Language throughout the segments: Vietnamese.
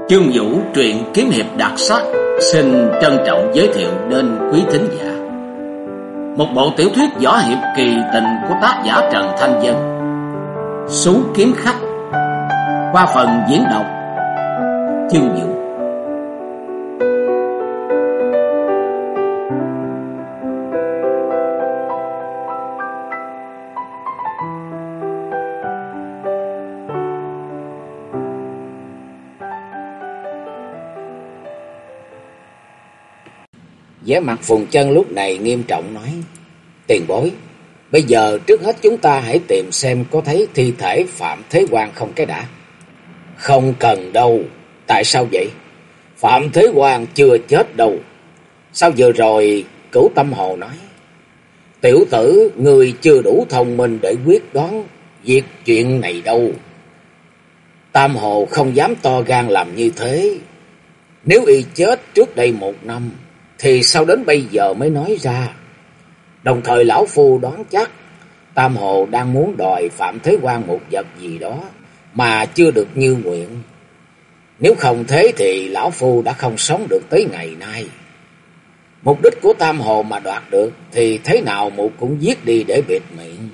Chương Vũ truyện kiếm hiệp đặc sắc xin trân trọng giới thiệu đến quý thính giả một bộ tiểu thuyết võ hiệp kỳ tình của tác giả Trần Thanh Vân, Sú Kiếm Khách, qua phần diễn đọc Chương Vũ. Vẻ mặt Phùng Chân lúc này nghiêm trọng nói: "Tiền bối, bây giờ trước hết chúng ta hãy tìm xem có thấy thi thể Phạm Thế Quang không cái đã." "Không cần đâu." "Tại sao vậy?" "Phạm Thế Quang chưa chết đâu." "Sao vừa rồi?" Cửu Tâm Hồ nói. "Tiểu tử, ngươi chưa đủ thông minh để quyết đoán việc chuyện này đâu." Tam Hồ không dám to gan làm như thế. Nếu y chết trước đây 1 năm thì sao đến bây giờ mới nói ra? Đồng thời lão phu đoán chắc Tam Hồ đang muốn đòi Phạm Thế Quang một vật gì đó mà chưa được như nguyện. Nếu không thế thì lão phu đã không sống được tới ngày nay. Mục đích của Tam Hồ mà đoạt được thì thế nào mụ cũng giết đi để bịt miệng.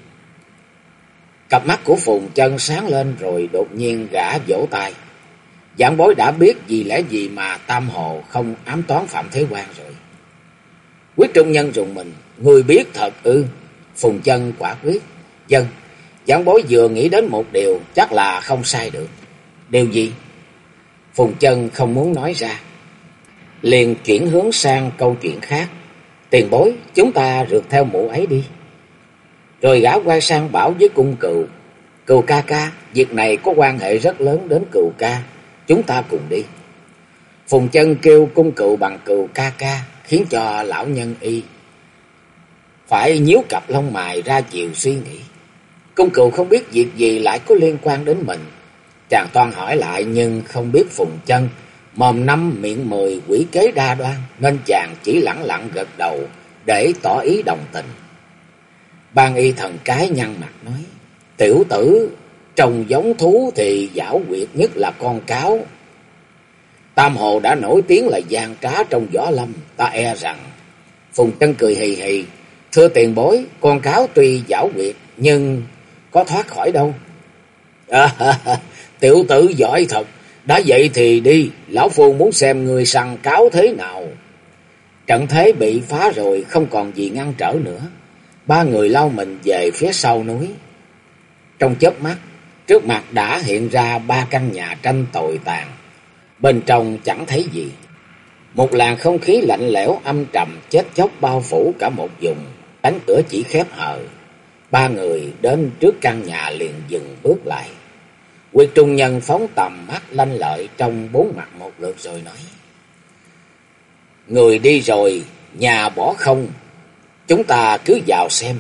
Cặp mắt của Phùng Chân sáng lên rồi đột nhiên gã vỗ tay. Vạn bối đã biết vì lẽ gì mà Tam Hồ không ám toán Phạm Thế Quang rồi. Quyết Trung Nhân rùng mình: "Ngươi biết thật ư?" Phùng Chân quả quyết: "Vâng, vạn bối vừa nghĩ đến một điều chắc là không sai được." "Điều gì?" Phùng Chân không muốn nói ra, liền chuyển hướng sang câu chuyện khác. "Tiền bối, chúng ta rượt theo mụ ấy đi." Rồi gã quay sang bảo với Cung Cừu: "Cừu ca ca, việc này có quan hệ rất lớn đến Cừu ca, chúng ta cùng đi." Phùng Chân kêu Cung Cừu bằng Cừu ca ca, khiến cho lão nhân y phải nhíu cặp lông mày ra chiều suy nghĩ. Cung Cừu không biết việc gì lại có liên quan đến mình. Chàng toan hỏi lại nhưng không biết Phùng Chân mồm 5 miệng 10 quỷ kế đa đoan, nên chàng chỉ lẳng lặng gật đầu để tỏ ý đồng tình. Ban y thần cái nhăn mặt nói: "Tiểu tử, trông giống thú thì giảo quyệt nhất là con cáo. Tam Hồ đã nổi tiếng là gian trá trong võ lâm, ta e rằng..." Phùng Chân cười hì hì: "Thưa tiền bối, con cáo tuy giảo quyệt nhưng có thoát khỏi đâu." Tiểu tử giỏi thật. Đã vậy thì đi, lão phu muốn xem người săn cáo thế nào." Trận thế bị phá rồi, không còn gì ngăn trở nữa. 3 người lao mình về phía sau núi. Trong chớp mắt, trước mặt đã hiện ra 3 căn nhà tranh tồi tàn. Bên trong chẳng thấy gì. Một làn không khí lạnh lẽo âm trầm chết chóc bao phủ cả một vùng. Cánh cửa chỉ khép hờ. 3 người đến trước căn nhà liền dừng bước lại. Quyết Trung Nhân phóng tầm mắt lanh lợi trong 4 mặt một lượt rồi nói: "Người đi rồi, nhà bỏ không, chúng ta cứ vào xem.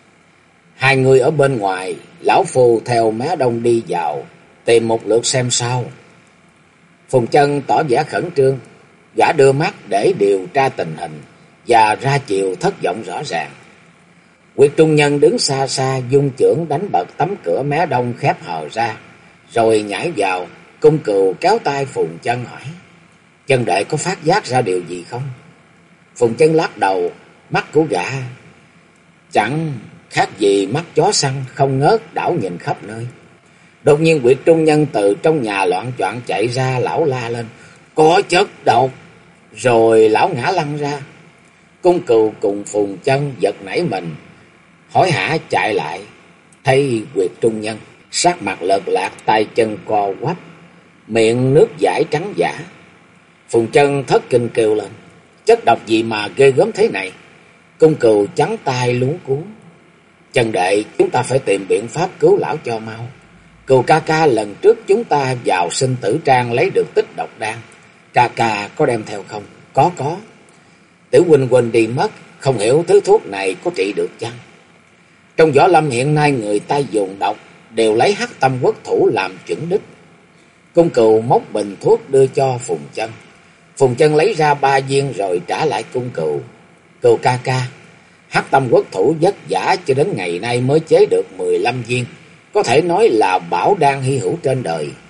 2 người ở bên ngoài, lão phu theo Mé Đông đi vào, tìm một lượt xem sao." Phùng Chân tỏ vẻ khẩn trương, gã đưa mắt để điều tra tình hình và ra chiều thất vọng rõ ràng. Quyết Trung Nhân đứng xa xa dung chưởng đánh bật tấm cửa Mé Đông khép hờ ra, rồi nhảy vào. Cung Cừu kéo tay Phùng Chân hỏi: "Chân đệ có phát giác ra điều gì không?" Phùng Chân lắc đầu, mắt của gã chẳng khác gì mắt chó săn, không ngớt đảo nhìn khắp nơi. Đột nhiên Quyết Trung Nhân từ trong nhà loạn choạng chạy ra, lão la lên: "Có chất độc!" Rồi lão ngã lăn ra. Cung Cừu cùng Phùng Chân giật nảy mình, hối hả chạy lại, thấy Quyết Trung Nhân sắc mặt lợt lạc, tay chân co quắp, miệng nước dãi trắng dã. Phùng Chân thất kinh kêu lên: "Chất độc gì mà ghê gớm thế này?" Cung Cừu trắng tay luống cuống: "Chân đệ, chúng ta phải tìm biện pháp cứu lão cho mau. Cừu ca ca, lần trước chúng ta vào Sinh Tử Trang lấy được tích độc đan, ca ca có đem theo không?" Có. Tiểu huynh quên đi mất, không hiểu thứ thuốc này có trị được chăng?" Trong võ lâm hiện nay người ta dùng độc đều lấy Hắc Tâm Quốc Thủ làm chuẩn đích. Cung Cừu móc bình thuốc đưa cho Phùng Chân. Phùng Chân lấy ra 3 viên rồi trả lại Cung Cừu: "Cừu ca ca, Hắc Tâm Quốc Thủ vất vả cho đến ngày nay mới chế được 15 viên, có thể nói là bảo đan hy hữu trên đời.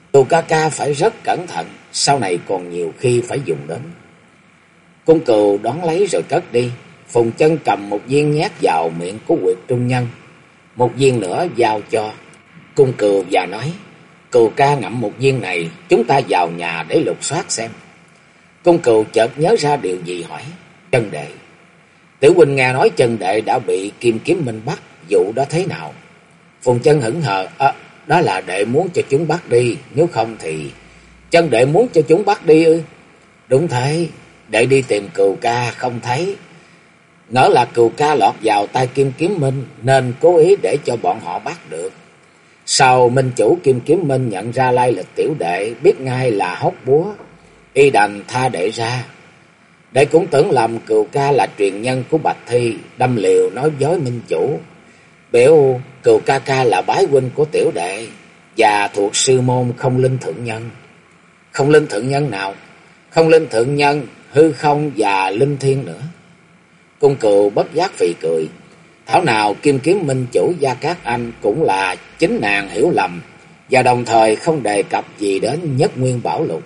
Cừu ca ca phải rất cẩn thận, sau này còn nhiều khi phải dùng đến. Cung cừu đón lấy rồi cất đi. Phùng Chân cầm một viên nhét vào miệng của Nguyệt Trung Nhân, một viên nữa giao cho cung cừu và nói: Cừu ca ngậm một viên này, chúng ta vào nhà để lục soát xem. Cung cừu chợt nhớ ra điều gì hỏi: Chân đệ, Tiểu huynh nghe nói chân đệ đã bị Kim Kiếm Minh bắt, vụ đó thế nào? Phùng Chân hững hờ: Đó là đệ muốn cho chúng bắt đi, nếu không thì... Chân đệ muốn cho chúng bắt đi ư? Đúng thế, đệ đi tìm Cừu ca không thấy, ngỡ là Cừu ca lọt vào tay Kim Kiếm Minh nên cố ý để cho bọn họ bắt được. Sau minh chủ Kim Kiếm Minh nhận ra lai lịch tiểu đệ, biết ngay là hốc búa, y đành tha đệ ra. Đệ cũng tưởng lầm Cừu ca là truyền nhân của Bạch Thi, đâm liều nói dối minh chủ, biểu Cừu ca ca là bái huynh của tiểu đệ và thuộc sư môn Không Linh Thượng Nhân. Không Linh Thượng Nhân nào? Không Linh Thượng Nhân, Hư Không và Linh Thiên nữa. Cung cừu bất giác phì cười. Thảo nào Kim Kiếm Minh chủ Gia Cát Anh cũng là chính nàng hiểu lầm, và đồng thời không đề cập gì đến Nhất Nguyên Bảo Lục.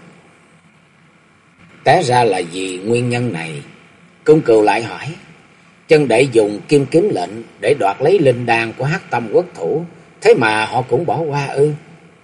Té ra là vì nguyên nhân này. Cung cừu lại hỏi: Chân đệ dùng kim kiếm lệnh để đoạt lấy linh đan của Hắc Tâm Quốc thủ, thế mà họ cũng bỏ qua ư?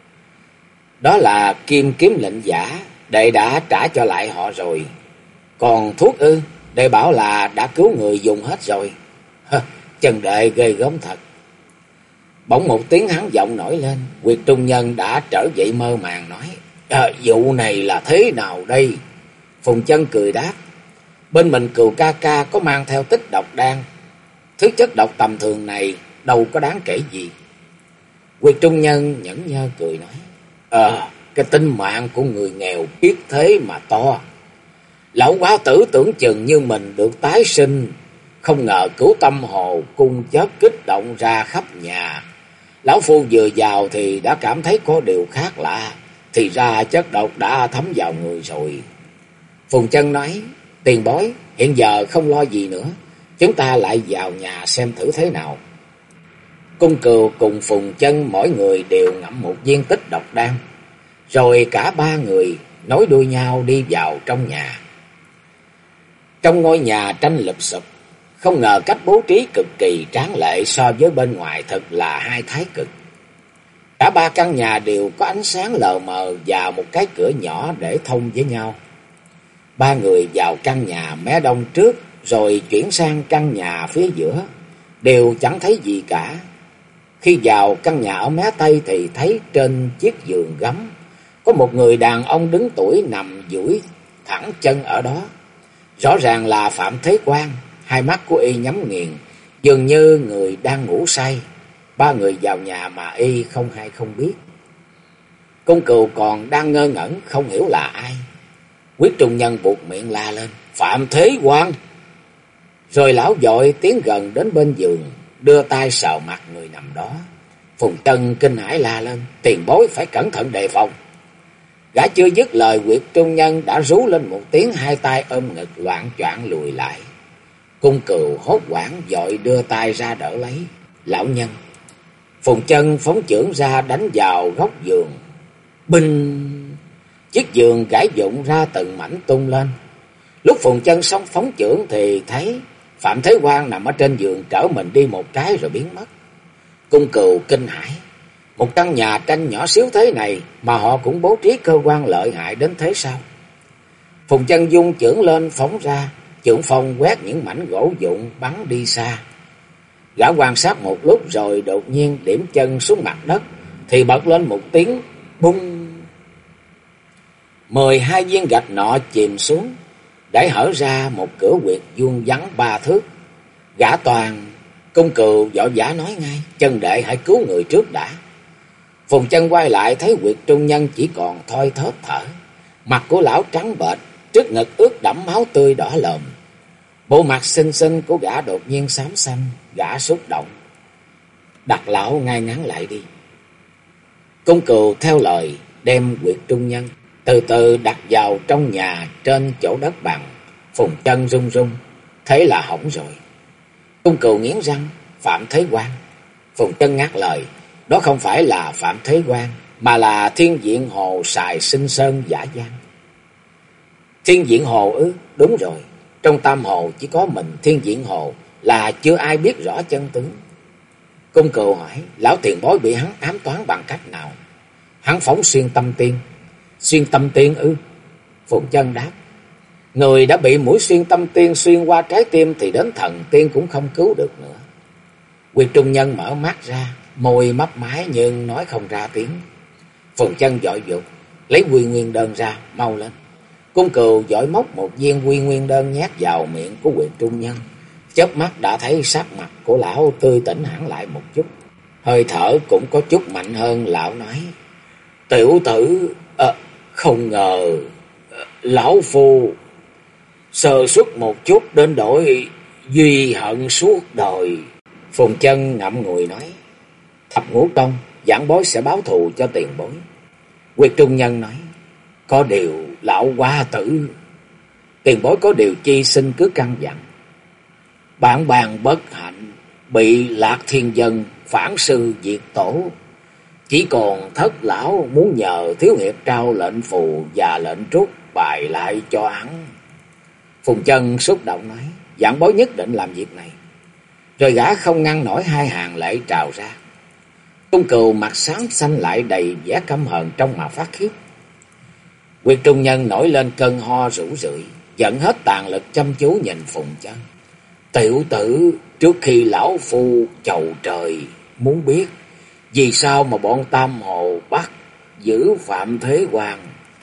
Đó là kim kiếm lệnh giả, đệ đã trả cho lại họ rồi. Còn thuốc ư? Đệ bảo là đã cứu người dùng hết rồi. Chân đệ ghê gớm thật. Bỗng một tiếng hắn giọng nổi lên. Nguyệt Trung Nhân đã trở dậy mơ màng nói: Vụ này là thế nào đây? Phùng Chân cười đáp: Bên mình Cừu ca ca có mang theo tích độc đan, thứ chất độc tầm thường này đâu có đáng kể gì. Nguyệt Trung Nhân nhẫn nhơ cười nói: Cái tính mạng của người nghèo biết thế mà to. Lão quá tử tưởng chừng như mình được tái sinh, không ngờ Cửu Tâm Hồ cung chất kích động ra khắp nhà. Lão phu vừa vào thì đã cảm thấy có điều khác lạ, thì ra chất độc đã thấm vào người rồi. Phùng Chân nói: Tiền bối, hiện giờ không lo gì nữa, chúng ta lại vào nhà xem thử thế nào. Cung cừu cùng Phùng Chân mỗi người đều ngậm một viên tích độc đan, rồi cả ba người nối đuôi nhau đi vào trong nhà. Trong ngôi nhà tranh lụp xụp, không ngờ cách bố trí cực kỳ tráng lệ so với bên ngoài, thật là hai thái cực. Cả ba căn nhà đều có ánh sáng lờ mờ và một cái cửa nhỏ để thông với nhau. Ba người vào căn nhà mé đông trước, rồi chuyển sang căn nhà phía giữa, đều chẳng thấy gì cả. Khi vào căn nhà ở mé tây thì thấy trên chiếc giường gấm có một người đàn ông đứng tuổi nằm duỗi thẳng chân ở đó. Rõ ràng là Phạm Thế Quang, hai mắt của y nhắm nghiền, dường như người đang ngủ say. Ba người vào nhà mà y không hay không biết. Cung cừu còn đang ngơ ngẩn không hiểu là ai. Quyết Trung Nhân buột miệng la lên: Phạm Thế Quang! Rồi lão vội tiến gần đến bên giường, đưa tay sờ mặt người nằm đó. Phùng Chân kinh hãi la lên: Tiền bối phải cẩn thận đề phòng. Gã chưa dứt lời, Nguyệt Trung Nhân đã rú lên một tiếng, hai tay ôm ngực loạng choạng lùi lại. Cung cừu hốt hoảng vội đưa tay ra đỡ lấy. Lão nhân! Phùng Chân phóng chưởng ra đánh vào góc giường. Binh! Chiếc giường gãy vụn ra từng mảnh tung lên. Lúc Phùng Chân xong phóng chưởng thì thấy Phạm Thế Quang nằm ở trên giường, trở mình đi một cái rồi biến mất. Cung cừu kinh hãi. Một căn nhà tranh nhỏ xíu thế này mà họ cũng bố trí cơ quan lợi hại đến thế sao? Phùng Chân dung chưởng lên phóng ra, chưởng phong quét những mảnh gỗ vụn bắn đi xa. Gã quan sát một lúc rồi đột nhiên điểm chân xuống mặt đất, thì bật lên một tiếng bung. 12 viên gạch nọ chìm xuống, để hở ra một cửa huyệt vuông vắn 3 thước. Gã toàn. Cung cừu vội vã nói ngay: Chân đệ hãy cứu người trước đã. Phùng Chân quay lại thấy Nguyệt Trung Nhân chỉ còn thoi thóp thở. Mặt của lão trắng bệch, trước ngực ướt đẫm máu tươi đỏ lòm. Bộ mặt xinh xinh của gã đột nhiên xám xanh. Gã xúc động: Đặt lão ngay ngắn lại đi. Cung cừu theo lời đem Nguyệt Trung Nhân từ từ đặt vào trong nhà trên chỗ đất bằng. Phùng Chân run run, thế là hỏng rồi. Cung cừu nghiến răng: Phạm Thế Quang! Phùng Chân ngắt lời: Đó không phải là Phạm Thế Quang, mà là Thiên Diện Hồ xài Sinh Sơn giả gian. Thiên Diện Hồ ư? Đúng rồi, trong Tam Hồ chỉ có mình Thiên Diện Hồ là chưa ai biết rõ chân tướng. Cung Cừu hỏi, lão tiền bối bị hắn ám toán bằng cách nào? Hắn phóng xuyên tâm tiên. Xuyên tâm tiên ư? Phụng Chân đáp, người đã bị mũi xuyên tâm tiên xuyên qua trái tim thì đến thần tiên cũng không cứu được nữa. Quyệt Trung Nhân mở mắt ra, môi mấp máy nhưng nói không ra tiếng. Phụng Chân vội dục, lấy Quy Nguyên Đơn ra, mau lên. Cung Cừu vội móc một viên Quy Nguyên Đơn nhét vào miệng của Quyệt Trung Nhân. Chớp mắt đã thấy sắc mặt của lão tươi tỉnh hẳn lại một chút. Hơi thở cũng có chút mạnh hơn. Lão nói, tiểu tử, không ngờ lão phu sơ suất một chút đến đổi duy hận suốt đời. Phùng Chân ngậm ngùi nói, Thập Ngũ Công, giảng bối sẽ báo thù cho tiền bối. Quyệt Trung Nhân nói, có điều lão quá tử, tiền bối có điều chi xin cứ căn dặn. Bản bàn bất hạnh bị Lạc Thiên Dân phản sư diệt tổ, chỉ còn thất lão muốn nhờ thiếu hiệp trao lệnh phù và lệnh trút bài lại cho hắn. Phùng Chân xúc động nói, giảng bối nhất định làm việc này. Rồi gã không ngăn nổi hai hàng lệ trào ra. Cung Cừu mặt sáng xanh lại đầy vẻ căm hờn trong mà phát khiếp. Quyệt Trung Nhân nổi lên cơn ho rũ rượi, dẫn hết tàn lực chăm chú nhìn Phùng Chân. Tiểu tử, trước khi lão phu chầu trời muốn biết vì sao mà bọn Tam Hồ bắt giữ Phạm Thế Hoàng.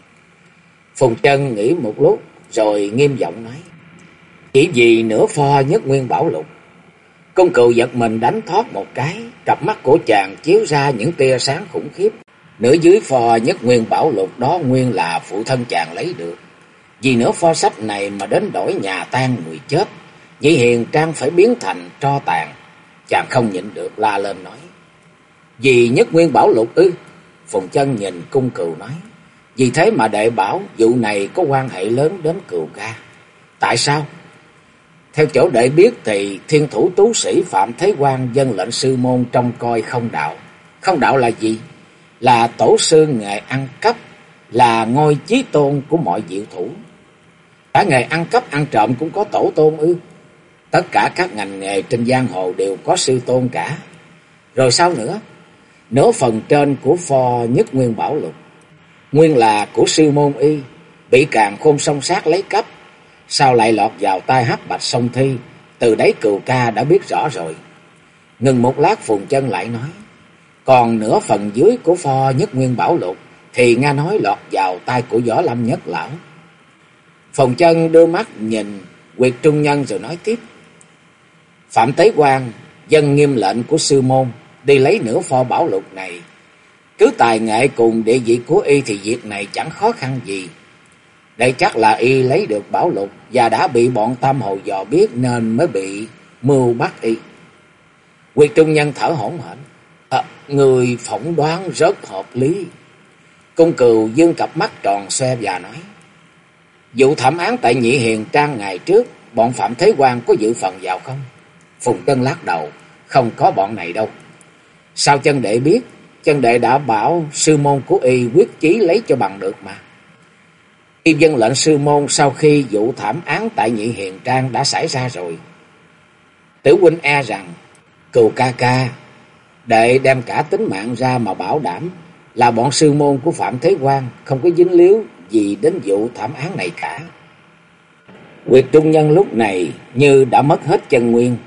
Phùng Chân nghĩ một lúc rồi nghiêm giọng nói, chỉ vì nửa pho Nhất Nguyên Bảo Lục. Cung Cừu giật mình đánh thoát một cái, cặp mắt của chàng chiếu ra những tia sáng khủng khiếp. Nửa dưới pho Nhất Nguyên Bảo Lục đó nguyên là phụ thân chàng lấy được. Vì nửa pho sách này mà đến đổi nhà tan người chết, Nhị Hiền Trang phải biến thành tro tàn. Chàng không nhịn được la lên nói, vì Nhất Nguyên Bảo Lục ư? Phùng Chân nhìn Cung Cừu nói, vì thế mà đệ bảo vụ này có quan hệ lớn đến Cừu ca. Tại sao? Theo chỗ đệ biết thì thiên thủ tú sĩ Phạm Thế Quan dâng lệnh sư môn trông coi không đạo. Không đạo là gì? Là tổ sư nghề ăn cắp, là ngôi chí tôn của mọi diệu thủ. Cả nghề ăn cắp ăn trộm cũng có tổ tôn ư? Tất cả các ngành nghề trên giang hồ đều có sư tôn cả. Rồi sao nữa? Nửa phần trên của pho Nhất Nguyên Bảo Lục nguyên là của sư môn y, bị Càn Khôn Song Sát lấy cắp, sao lại lọt vào tay Hắc Bạch Song Thi? Từ đấy Cừu ca đã biết rõ rồi. Ngừng một lát, Phùng Chân lại nói, còn nửa phần dưới của pho Nhất Nguyên Bảo Lục thì nghe nói lọt vào tay của Võ Lâm Nhất lão. Phùng Chân đưa mắt nhìn Quyệt Trung Nhân rồi nói tiếp, Phạm Thế Quan dâng nghiêm lệnh của sư môn đi lấy nửa pho bảo lục này. Cứ tài nghệ cùng địa vị của y thì việc này chẳng khó khăn gì. Đây chắc là y lấy được bảo lục và đã bị bọn Tam Hồ dò biết nên mới bị mưu bắt y. Quyệt Trung Nhân thở hổn hển, người phỏng đoán rất hợp lý. Cung Cừu dương cặp mắt tròn xoe và nói, vụ thẩm án tại Nhị Hiền Trang ngày trước, bọn Phạm Thế Quan có dự phần vào không? Phùng Chân lắc đầu, không có bọn này đâu. Sao chân đệ biết? Chân đệ đã bảo sư môn của y quyết chí lấy cho bằng được mà. Y dân lệnh sư môn sau khi vụ thảm án tại Nhị Hiền Trang đã xảy ra rồi. Tiểu huynh e rằng Cừu ca ca, đệ đem cả tính mạng ra mà bảo đảm là bọn sư môn của Phạm Thế Quan không có dính líu gì đến vụ thảm án này cả. Quyệt Trung Nhân lúc này như đã mất hết chân nguyên,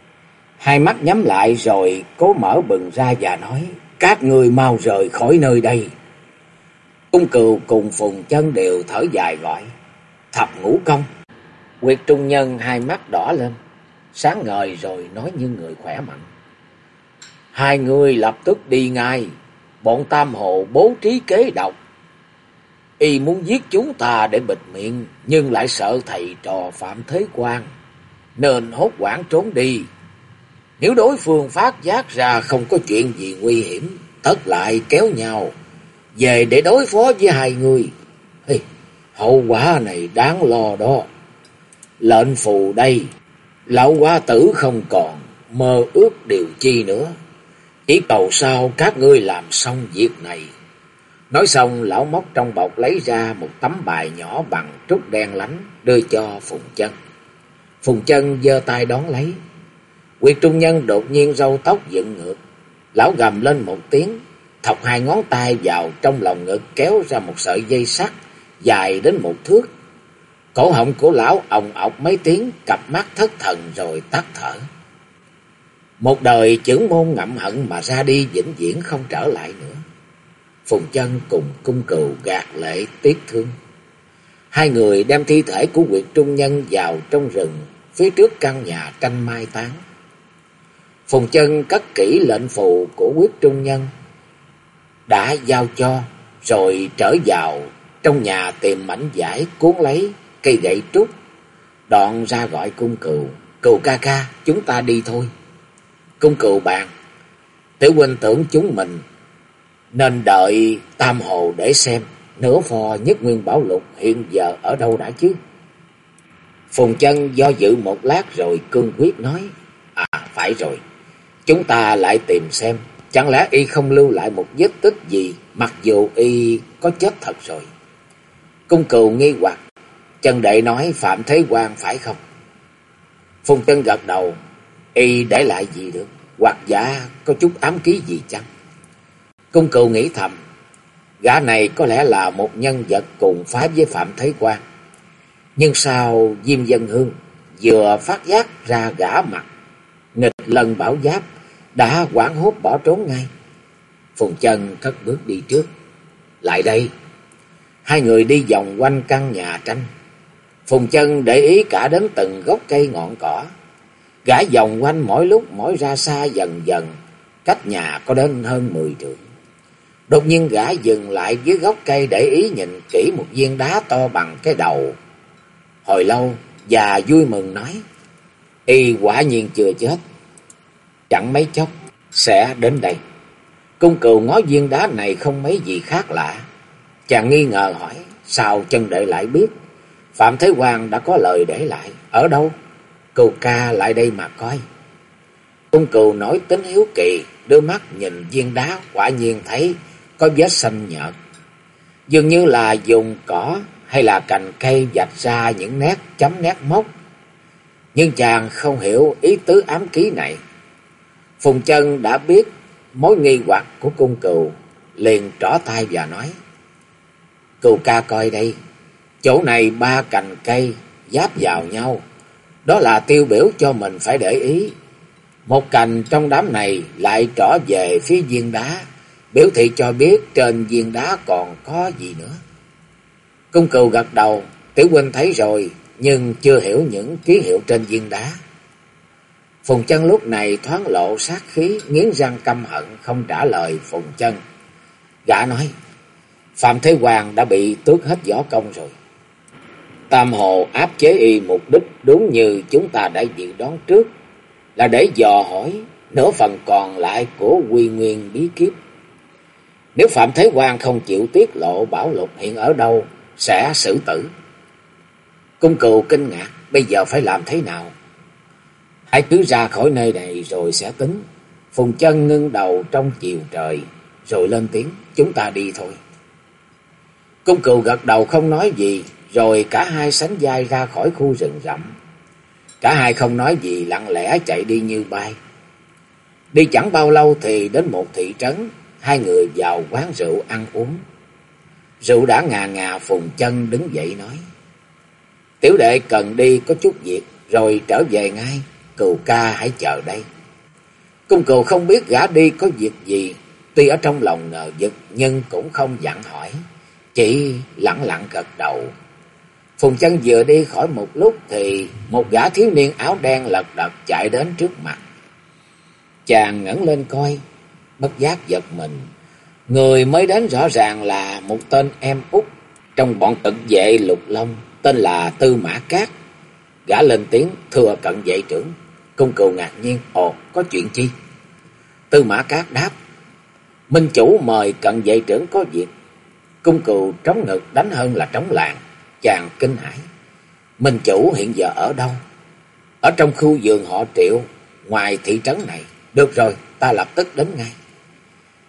hai mắt nhắm lại rồi cố mở bừng ra và nói, các người mau rời khỏi nơi đây. Cung Cừu cùng Phùng Chân đều thở dài gọi, Thập Ngũ Công. Quyệt Trung Nhân hai mắt đỏ lên, sáng ngời rồi nói như người khỏe mạnh, hai người lập tức đi ngay. Bọn Tam Hồ bố trí kế độc, y muốn giết chúng ta để bịt miệng, nhưng lại sợ thầy trò Phạm Thế Quan nên hốt hoảng trốn đi. Nếu đối phương phát giác ra không có chuyện gì nguy hiểm, tất lại kéo nhau về để đối phó với hai người. Hậu quả này đáng lo đó. Lệnh phù đây, lão quá tử không còn mơ ước điều chi nữa. Chỉ cầu sao các ngươi làm xong việc này Nói xong, lão móc trong bọc lấy ra một tấm bài nhỏ bằng trúc đen lánh, đưa cho Phùng Chân. Phùng Chân giơ tay đón lấy. Nguyệt Trung Nhân đột nhiên râu tóc dựng ngược. Lão gầm lên một tiếng, thọc hai ngón tay vào trong lòng ngực, kéo ra một sợi dây sắt dài đến 1 thước. Cổ họng của lão ồng ọc mấy tiếng, cặp mắt thất thần rồi tắt thở. Một đời chưởng môn ngậm hận mà ra đi vĩnh viễn không trở lại nữa. Phùng Chân cùng Cung Cừu gạt lệ tiếc thương. Hai người đem thi thể của Nguyệt Trung Nhân vào trong rừng phía trước căn nhà tranh mai táng. Phùng Chân cất kỹ lệnh phù của Nguyệt Trung Nhân đã giao cho, rồi trở vào trong nhà tìm mảnh vải cuốn lấy cây gậy trúc, đoạn ra gọi Cung Cừu: "Cừu ca ca, chúng ta đi thôi." Cung Cừu bàn: "Tiểu huynh tưởng chúng mình nên đợi Tam Hồ để xem nửa phò Nhất Nguyên Bảo Lục hiện giờ ở đâu đã chứ?" Phùng Chân do dự một lát rồi cương quyết nói: "Phải rồi, chúng ta lại tìm xem, chẳng lẽ y không lưu lại một vết tích gì, mặc dù y có chết thật rồi." Cung Cừu nghi hoặc: "Chân đệ nói Phạm Thế Quang phải không?" Phùng Chân gật đầu: "Y để lại gì được, hoặc giả có chút ám ký gì chăng?" Cung Cừu nghĩ thầm, gã này có lẽ là một nhân vật cùng phái với Phạm Thế Quang. Nhưng sao Diêm Dân Hương vừa phát giác ra gã mặt nghịch lần bảo giáp đã hoảng hốt bỏ trốn ngay? Phùng Chân cất bước đi trước. "Lại đây." Hai người đi vòng quanh căn nhà tranh. Phùng Chân để ý cả đến từng gốc cây ngọn cỏ. Gã vòng quanh mỗi lúc mỗi ra xa dần dần, cách nhà có đến hơn 10 trượng. Đột nhiên gã dừng lại dưới gốc cây để ý nhìn kỹ một viên đá to bằng cái đầu. Hồi lâu và vui mừng nói: "Y quả nhiên chưa chết, chẳng mấy chốc sẽ đến đây." Cung Cừu ngó viên đá này không mấy gì khác lạ. Chàng nghi ngờ hỏi: "Sao Chân đệ lại biết? Phạm Thế Quang đã có lời để lại, ở đâu? Cừu ca lại đây mà coi." Cung Cừu nổi tính hiếu kỳ, đưa mắt nhìn viên đá, quả nhiên thấy có vết xanh nhợt, dường như là dùng cỏ hay là cành cây vạch ra những nét chấm nét mốc. Nhưng chàng không hiểu ý tứ ám ký này. Phùng Chân đã biết mối nghi hoặc của Cung Cừu, liền trỏ tay và nói: "Cừu ca coi đây, chỗ này 3 cành cây giáp vào nhau, đó là tiêu biểu cho mình phải để ý. Một cành trong đám này lại trỏ về phía viên đá, biểu thị cho biết trên viên đá còn có gì nữa." Cung Cừu gật đầu: "Tiểu huynh thấy rồi, nhưng chưa hiểu những ký hiệu trên viên đá." Phùng Chân lúc này thoáng lộ sát khí, nghiến răng căm hận không trả lời Phùng Chân. Gã nói: "Phạm Thế Quang đã bị tước hết võ công rồi. Tam Hồ áp chế y mục đích đúng như chúng ta đã dự đoán trước, là để dò hỏi nửa phần còn lại của Quy Nguyên bí kíp. Nếu Phạm Thế Quang không chịu tiết lộ bảo lục hiện ở đâu, sẽ xử tử." Cung Cừu kinh ngạc: "Bây giờ phải làm thế nào?" "Hãy cứ ra khỏi nơi này rồi sẽ tính." Phùng Chân ngưng đầu trong chiều trời, rồi lên tiếng: "Chúng ta đi thôi." Cung Cừu gật đầu không nói gì, rồi cả hai sánh vai ra khỏi khu rừng rậm. Cả hai không nói gì, lặng lẽ chạy đi như bay. Đi chẳng bao lâu thì đến một thị trấn. Hai người vào quán rượu ăn uống. Rượu đã ngà ngà, Phùng Chân đứng dậy nói: "Tiểu đệ cần đi có chút việc, rồi trở về ngay. Cừu ca hãy chờ đây." Cung Cừu không biết gã đi có việc gì, tuy ở trong lòng ngờ vực nhưng cũng không dặn hỏi, chỉ lặng lặng gật đầu. Phùng Chân vừa đi khỏi một lúc thì một gã thiếu niên áo đen lật đật chạy đến trước mặt. Chàng ngẩng lên coi, bất giác giật mình. Người mới đến rõ ràng là một tên em út trong bọn Tịch vệ Lục Long, tên là Tư Mã Cát. Gã lên tiếng: "Thưa cận vệ trưởng." Cung Cừu ngạc nhiên: "Ồ, có chuyện chi?" Tư Mã Cát đáp: "Minh chủ mời cận vệ trưởng có việc." Cung Cừu trống ngực đánh hơn là trống làng. Chàng kinh hãi: "Minh chủ hiện giờ ở đâu?" "Ở trong khu vườn họ Triệu, ngoài thị trấn này." "Được rồi, ta lập tức đến ngay."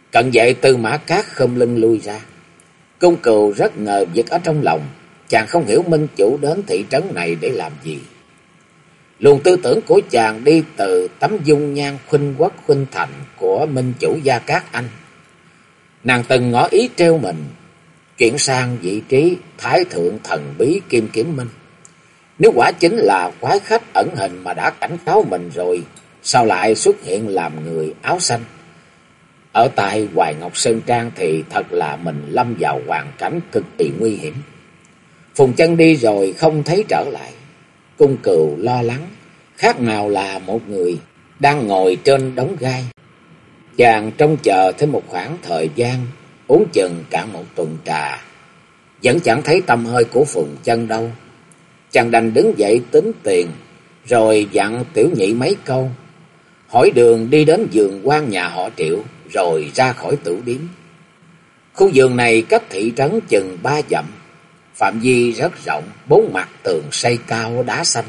Cận vệ Tư Mã Cát khom lưng lui ra. Cung Cừu rất ngờ vực ở trong lòng, chàng không hiểu minh chủ đến thị trấn này để làm gì. Luồng tư tưởng của chàng đi từ tấm dung nhan khuynh quốc khuynh thành của minh chủ Gia Cát Anh. Nàng từng ngỏ ý trêu mình chuyển sang vị trí thái thượng thần bí Kim Kiếm Minh. Nếu quả chính là quái khách ẩn hình mà đã cảnh cáo mình rồi, sao lại xuất hiện làm người áo xanh? Ở tại Hoài Ngọc Sơn Trang thì thật là mình lâm vào hoàn cảnh cực kỳ nguy hiểm. Phùng Chân đi rồi không thấy trở lại. Cung Cừu lo lắng, khác nào là một người đang ngồi trên đống gai. Chàng trông chờ thêm một khoảng thời gian, uống chừng cả một tuần trà, vẫn chẳng thấy tăm hơi của Phùng Chân đâu. Chàng đành đứng dậy tính tiền, rồi dặn Tiểu Nhị mấy câu, hỏi đường đi đến vườn quan nhà họ Triệu, rồi ra khỏi tử điếm. Khu vườn này cách thị trấn chừng 3 dặm, phạm vi rất rộng, 4 mặt tường xây cao đá xanh.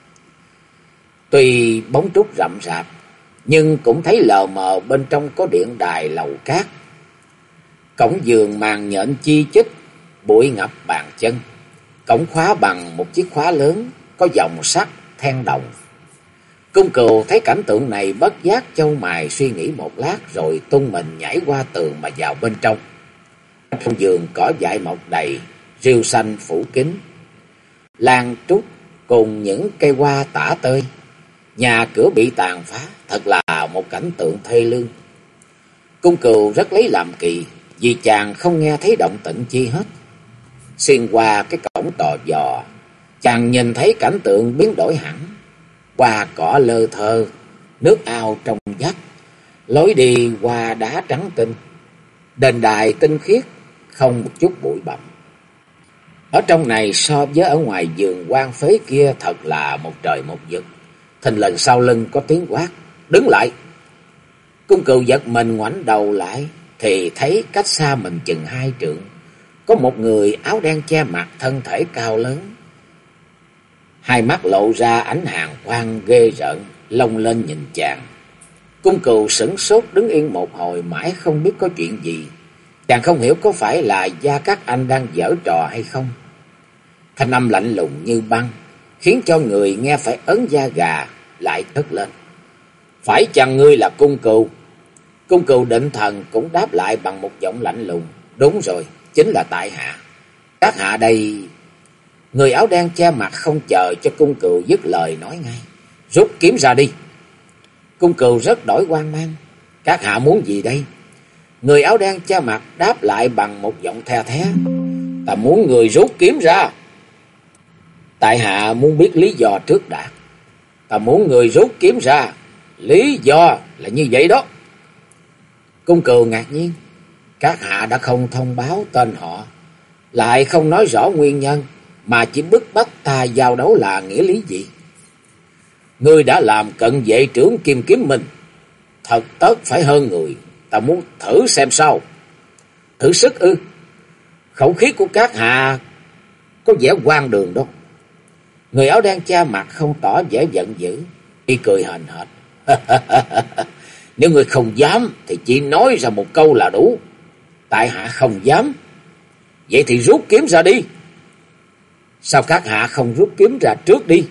Tuy bóng trúc rậm rạp, nhưng cũng thấy lờ mờ bên trong có điện đài lầu cát. Cổng vườn màn nhện chi chít, bụi ngập bàn chân. Cổng khóa bằng một chiếc khóa lớn, có dòng sắt, then đồng. Cung Cừu thấy cảnh tượng này bất giác chau mày suy nghĩ một lát, rồi tung mình nhảy qua tường mà vào bên trong. Trong vườn cỏ dại mọc đầy, rêu xanh phủ kín, lan trúc cùng những cây hoa tả tơi. Nhà cửa bị tàn phá, thật là một cảnh tượng thê lương. Cung Cừu rất lấy làm kỳ, vì chàng không nghe thấy động tĩnh chi hết. Xuyên qua cái cổng tò vò, chàng nhìn thấy cảnh tượng biến đổi hẳn. Hoa cỏ lơ thơ, nước ao trong vắt, lối đi qua đá trắng tinh, đền đài tinh khiết, không một chút bụi bặm. Ở trong này so với ở ngoài vườn hoang phế kia thật là một trời một vực. Thình lình sau lưng có tiếng quát, đứng lại. Cung Cừu giật mình ngoảnh đầu lại, thì thấy cách xa mình chừng 2 trượng, có một người áo đen che mặt, thân thể cao lớn, hai mắt lộ ra ánh hàn quang ghê rợn, lông lên nhìn chàng. Cung Cừu sửng sốt đứng yên một hồi, mãi không biết có chuyện gì. Chàng không hiểu có phải là Gia Cát Anh đang giở trò hay không. Thanh âm lạnh lùng như băng, khiến cho người nghe phải ớn da gà, lại cất lên. Phải chăng ngươi là Cung Cừu? Cung Cừu định thần cũng đáp lại bằng một giọng lạnh lùng. Đúng rồi, chính là tại hạ. Các hạ đây. Người áo đen che mặt không chờ cho Cung Cừu dứt lời nói ngay, rút kiếm ra đi. Cung Cừu rất đổi hoang mang. Các hạ muốn gì đây? Người áo đen che mặt đáp lại bằng một giọng the thé. Ta muốn người rút kiếm ra. Tại hạ muốn biết lý do trước đã. Ta muốn người rút kiếm ra. Lý do là như vậy đó. Cung Cừu ngạc nhiên. Các hạ đã không thông báo tên họ, lại không nói rõ nguyên nhân, mà chỉ bức bách ta giao đấu là nghĩa lý gì? Ngươi đã làm cận vệ trưởng Kim Kiếm Minh, thật tất phải hơn người. Ta muốn thử xem sao. Thử sức ư? Khẩu khí của các hạ có vẻ hoang đường đâu. Người áo đen che mặt không tỏ vẻ giận dữ, y cười hờn hệt. Nếu người không dám thì chỉ nói ra một câu là đủ. Tại hạ không dám. Vậy thì rút kiếm ra đi. Sao các hạ không rút kiếm ra trước đi?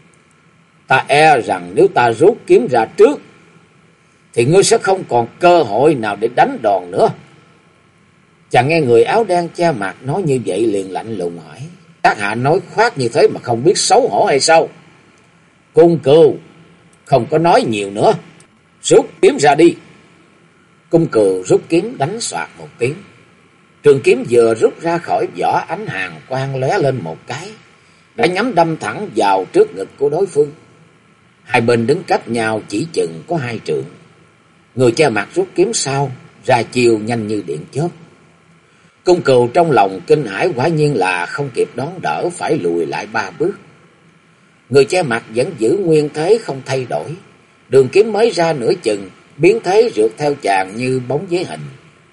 Ta e rằng nếu ta rút kiếm ra trước thì ngươi sẽ không còn cơ hội nào để đánh đòn nữa. Chàng nghe người áo đen che mặt nói như vậy liền lạnh lùng hỏi. Các hạ nói khoác như thế mà không biết xấu hổ hay sao? Cung Cừu, không có nói nhiều nữa, rút kiếm ra đi. Cung Cừu rút kiếm đánh soạt một tiếng. Trường kiếm vừa rút ra khỏi vỏ, ánh hàn quang lóe lên một cái, đã nhắm đâm thẳng vào trước ngực của đối phương. Hai bên đứng cách nhau chỉ chừng có 2 trượng. Người che mặt rút kiếm sau, ra chiêu nhanh như điện chớp. Cung Cừu trong lòng kinh hãi, quả nhiên là không kịp đón đỡ, phải lùi lại 3 bước. Người che mặt vẫn giữ nguyên thế không thay đổi. Đường kiếm mới ra nửa chừng, biến thế rượt theo chàng như bóng với hình.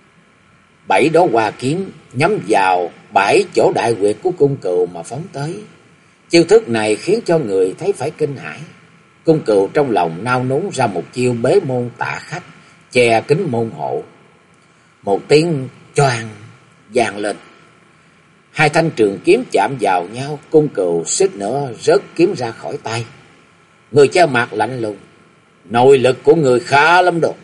7 đóa hoa kiếm nhắm vào 7 chỗ đại huyệt của Cung Cừu mà phóng tới. Chiêu thức này khiến cho người thấy phải kinh hãi. Cung Cừu trong lòng nao núng ra một chiêu bế môn tạ khách, che kính môn hộ. Một tiếng choàng vang lên. Hai thanh trường kiếm chạm vào nhau, Cung Cừu suýt nữa rớt kiếm ra khỏi tay. Người che mặt lạnh lùng: "Nội lực của người khá lắm đâu."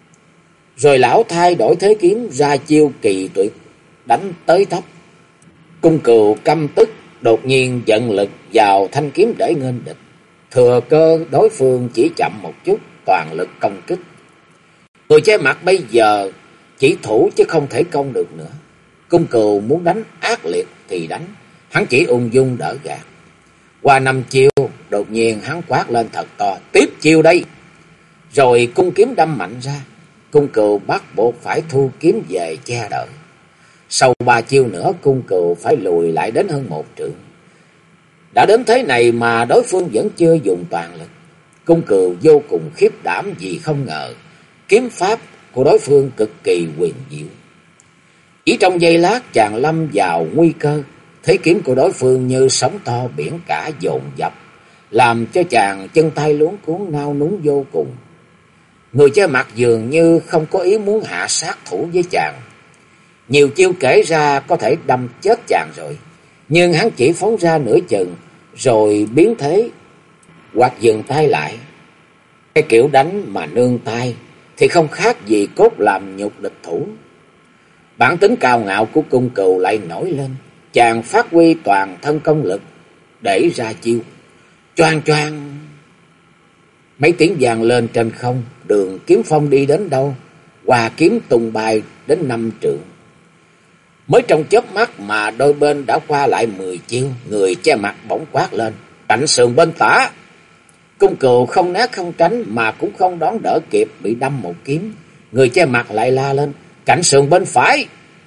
Rồi lão thay đổi thế kiếm, ra chiêu kỳ tuyệt, đánh tới tấp. Cung Cừu căm tức, đột nhiên vận lực vào thanh kiếm để nghênh địch. Thừa cơ đối phương chỉ chậm một chút, toàn lực công kích. Người che mặt bây giờ chỉ thủ chứ không thể công được nữa. Cung Cừu muốn đánh ác liệt thì đánh, hắn chỉ ung dung đỡ gạt. Qua 5 chiêu, đột nhiên hắn quát lên thật to: "Tiếp chiêu đây!" Rồi cung kiếm đâm mạnh ra. Cung Cừu bắt buộc phải thu kiếm về che đỡ. Sau 3 chiêu nữa, Cung Cừu phải lùi lại đến hơn 1 trượng. Đã đến thế này mà đối phương vẫn chưa dùng toàn lực. Cung Cừu vô cùng khiếp đảm vì không ngờ kiếm pháp của đối phương cực kỳ huyền diệu. Chỉ trong giây lát chàng lâm vào nguy cơ. Thế kiếm của đối phương như sóng to biển cả dồn dập, làm cho chàng chân tay luống cuống, nao núng vô cùng. Người che mặt dường như không có ý muốn hạ sát thủ với chàng. Nhiều chiêu kể ra có thể đâm chết chàng rồi, nhưng hắn chỉ phóng ra nửa chừng rồi biến thế, hoặc dừng tay lại. Cái kiểu đánh mà nương tay thì không khác gì cốt làm nhục địch thủ. Bản tính cao ngạo của Cung Cừu lại nổi lên, chàng phát huy toàn thân công lực để ra chiêu. Choang choang, mấy tiếng vang lên trên không. Đường kiếm phong đi đến đâu, hòa kiếm tung bay đến 5 trượng. Mới trong chớp mắt mà đôi bên đã qua lại 10 chiêu. Người che mặt bỗng quát lên: "Cạnh sườn bên tả!" Cung Cừu không né không tránh mà cũng không đón đỡ kịp, bị đâm một kiếm. Người che mặt lại la lên: "Cạnh sườn bên phải!"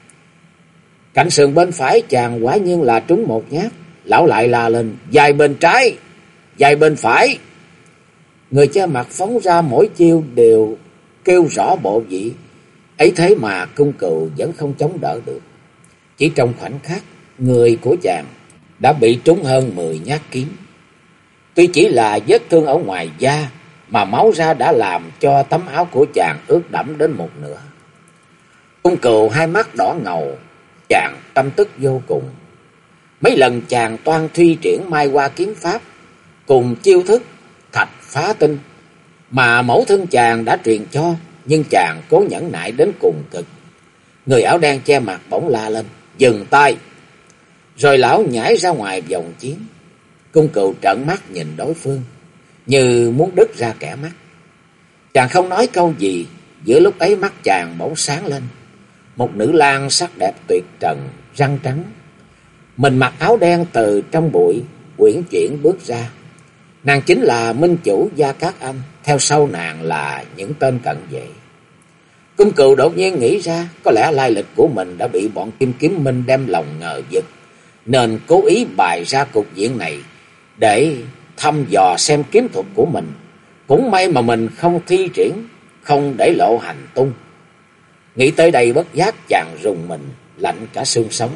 Cạnh sườn bên phải chàng quả nhiên là trúng một nhát. Lão lại la lên: "Dài bên trái, dài bên phải!" Người che mặt phóng ra mỗi chiêu đều kêu rõ bộ vị. Ấy thế mà Cung Cừu vẫn không chống đỡ được. Chỉ trong khoảnh khắc, người của chàng đã bị trúng hơn 10 nhát kiếm. Tuy chỉ là vết thương ở ngoài da, mà máu ra đã làm cho tấm áo của chàng ướt đẫm đến một nửa. Cung Cừu hai mắt đỏ ngầu, chàng căm tức vô cùng. Mấy lần chàng toan thi triển Mai Hoa kiếm pháp cùng chiêu thức Thạch Phá Tinh mà mẫu thân chàng đã truyền cho, nhưng chàng cố nhẫn nại đến cùng cực. Người áo đen che mặt bỗng la lên: "Dừng tay!" Rồi lão nhảy ra ngoài vòng chiến. Cung Cừu trợn mắt nhìn đối phương như muốn đứt ra kẻ mắt. Chàng không nói câu gì. Giữa lúc ấy mắt chàng bỗng sáng lên. Một nữ lang sắc đẹp tuyệt trần, răng trắng, mình mặc áo đen từ trong bụi uyển chuyển bước ra. Nàng chính là minh chủ Gia Cát Anh, theo sau nàng là những tên cận vệ. Cung Cừu đột nhiên nghĩ ra, có lẽ lai lịch của mình đã bị bọn Kim Kiếm Minh đem lòng ngờ vực, nên cố ý bày ra cục diện này để thăm dò xem kiếm thuật của mình. Cũng may mà mình không thi triển, không để lộ hành tung. Nghĩ tới đây bất giác chàng rùng mình, lạnh cả xương sống.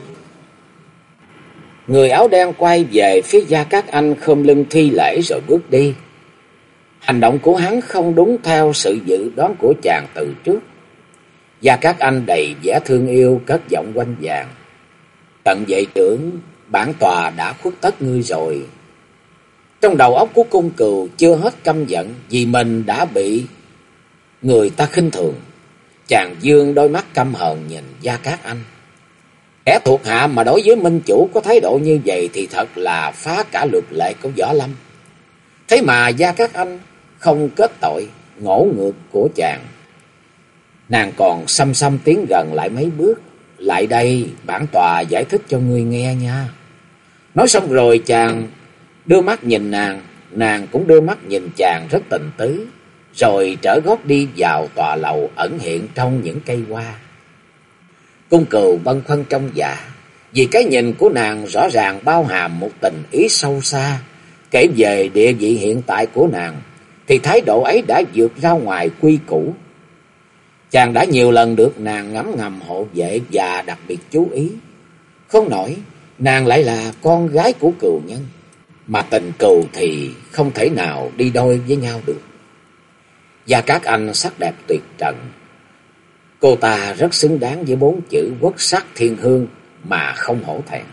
Người áo đen quay về phía Gia Cát Anh, khom lưng thi lễ rồi bước đi. Hành động của hắn không đúng theo sự dự đoán của chàng từ trước. Gia Cát Anh đầy vẻ thương yêu, cất giọng quanh vàng: "Cận vệ trưởng, bản tòa đã khuất tất ngươi rồi." Trong đầu óc của Cung Cừu chưa hết căm giận vì mình đã bị người ta khinh thường. Chàng dương đôi mắt căm hờn nhìn Gia Cát Anh. Kẻ thuộc hạ mà đối với minh chủ có thái độ như vậy thì thật là phá cả luật lệ của võ lâm. Thế mà Gia Cát Anh không kết tội ngỗ ngược của chàng. Nàng còn xăm xăm tiến gần lại mấy bước: "Lại đây, bản tòa giải thích cho ngươi nghe nha." Nói xong rồi chàng đưa mắt nhìn nàng, nàng cũng đưa mắt nhìn chàng rất tình tứ, rồi trở gót đi vào tòa lầu ẩn hiện trong những cây hoa. Cung Cừu bâng khuâng trong dạ, vì cái nhìn của nàng rõ ràng bao hàm một tình ý sâu xa. Kể về địa vị hiện tại của nàng thì thái độ ấy đã vượt ra ngoài quy củ. Chàng đã nhiều lần được nàng ngấm ngầm hộ vệ và đặc biệt chú ý. Không nổi, nàng lại là con gái của cừu nhân, mà tình cừu thì không thể nào đi đôi với nhau được. Gia Cát Anh sắc đẹp tuyệt trần, Cô ta rất xứng đáng với 4 chữ quốc sắc thiên hương mà không hổ thẹn.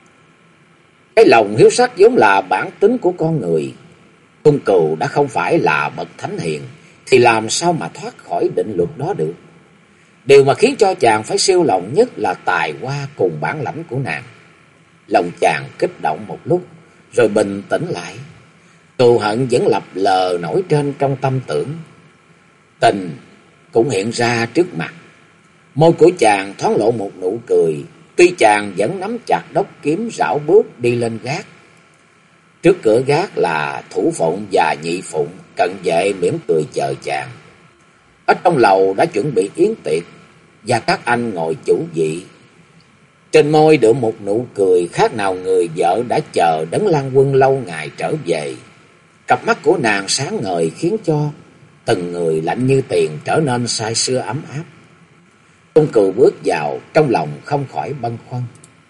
Cái lòng hiếu sắc vốn là bản tính của con người. Cung Cừu đã không phải là bậc thánh hiền thì làm sao mà thoát khỏi định luật đó được. Điều mà khiến cho chàng phải siêu lòng nhất là tài hoa cùng bản lãnh của nàng. Lòng chàng kích động một lúc rồi bình tĩnh lại. Cừu hận vẫn lập lờ nổi trên trong tâm tưởng. Tình cũng hiện ra trước mặt. Môi của chàng thoáng lộ một nụ cười. Tuy chàng vẫn nắm chặt đốc kiếm rảo bước đi lên gác. Trước cửa gác là Thủ Phụng và Nhị Phụng cận vệ mỉm cười chờ chàng. Ở trong lầu đã chuẩn bị yến tiệc. Gia Cát Anh ngồi chủ vị. Trên môi đượm một nụ cười khác nào người vợ đã chờ Đấng Lan Quân lâu ngày trở về. Cặp mắt của nàng sáng ngời khiến cho từng người lạnh như tiền trở nên say sưa ấm áp. Cung Cừu bước vào, trong lòng không khỏi băn khoăn.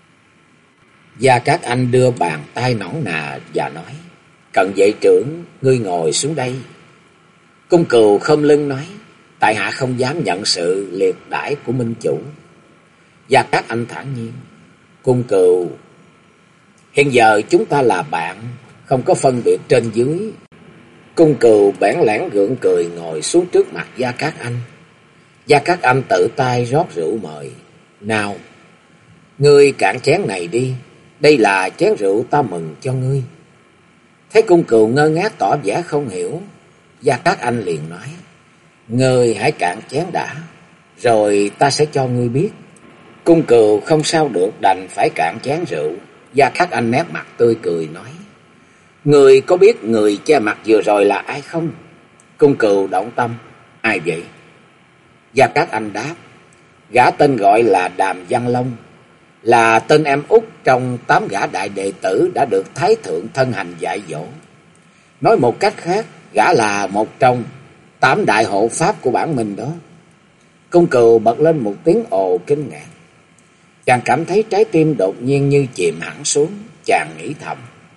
Gia Cát Anh đưa bàn tay nõn nà và nói: "Cận vệ trưởng, ngươi ngồi xuống đây." Cung Cừu khom lưng nói: "Tại hạ không dám nhận sự liệt đãi của minh chủ." Gia Cát Anh thản nhiên: "Cung Cừu, hiện giờ chúng ta là bạn, không có phân biệt trên dưới." Cung Cừu bẽn lẽn gượng cười ngồi xuống trước mặt Gia Cát Anh. Gia Cát Anh tự tay rót rượu mời: "Nào, ngươi cạn chén này đi, đây là chén rượu ta mừng cho ngươi." Thấy Cung Cừu ngơ ngác tỏ vẻ không hiểu, Gia Cát Anh liền nói: "Ngươi hãy cạn chén đã, rồi ta sẽ cho ngươi biết." Cung Cừu không sao được đành phải cạn chén rượu. Gia Cát Anh nét mặt tươi cười nói: "Ngươi có biết người che mặt vừa rồi là ai không?" Cung Cừu động tâm: "Ai vậy?" Gia Cát Anh đáp: "Gã tên gọi là Đàm Văn Long, là tên em út trong 8 gã đại đệ tử đã được Thái thượng thân hành dạy dỗ. Nói một cách khác, gã là một trong 8 đại hộ pháp của bản minh đó." Cung Cừu bật lên một tiếng ồ kinh ngạc. Chàng cảm thấy trái tim đột nhiên như chìm hẳn xuống. Chàng nghĩ thầm: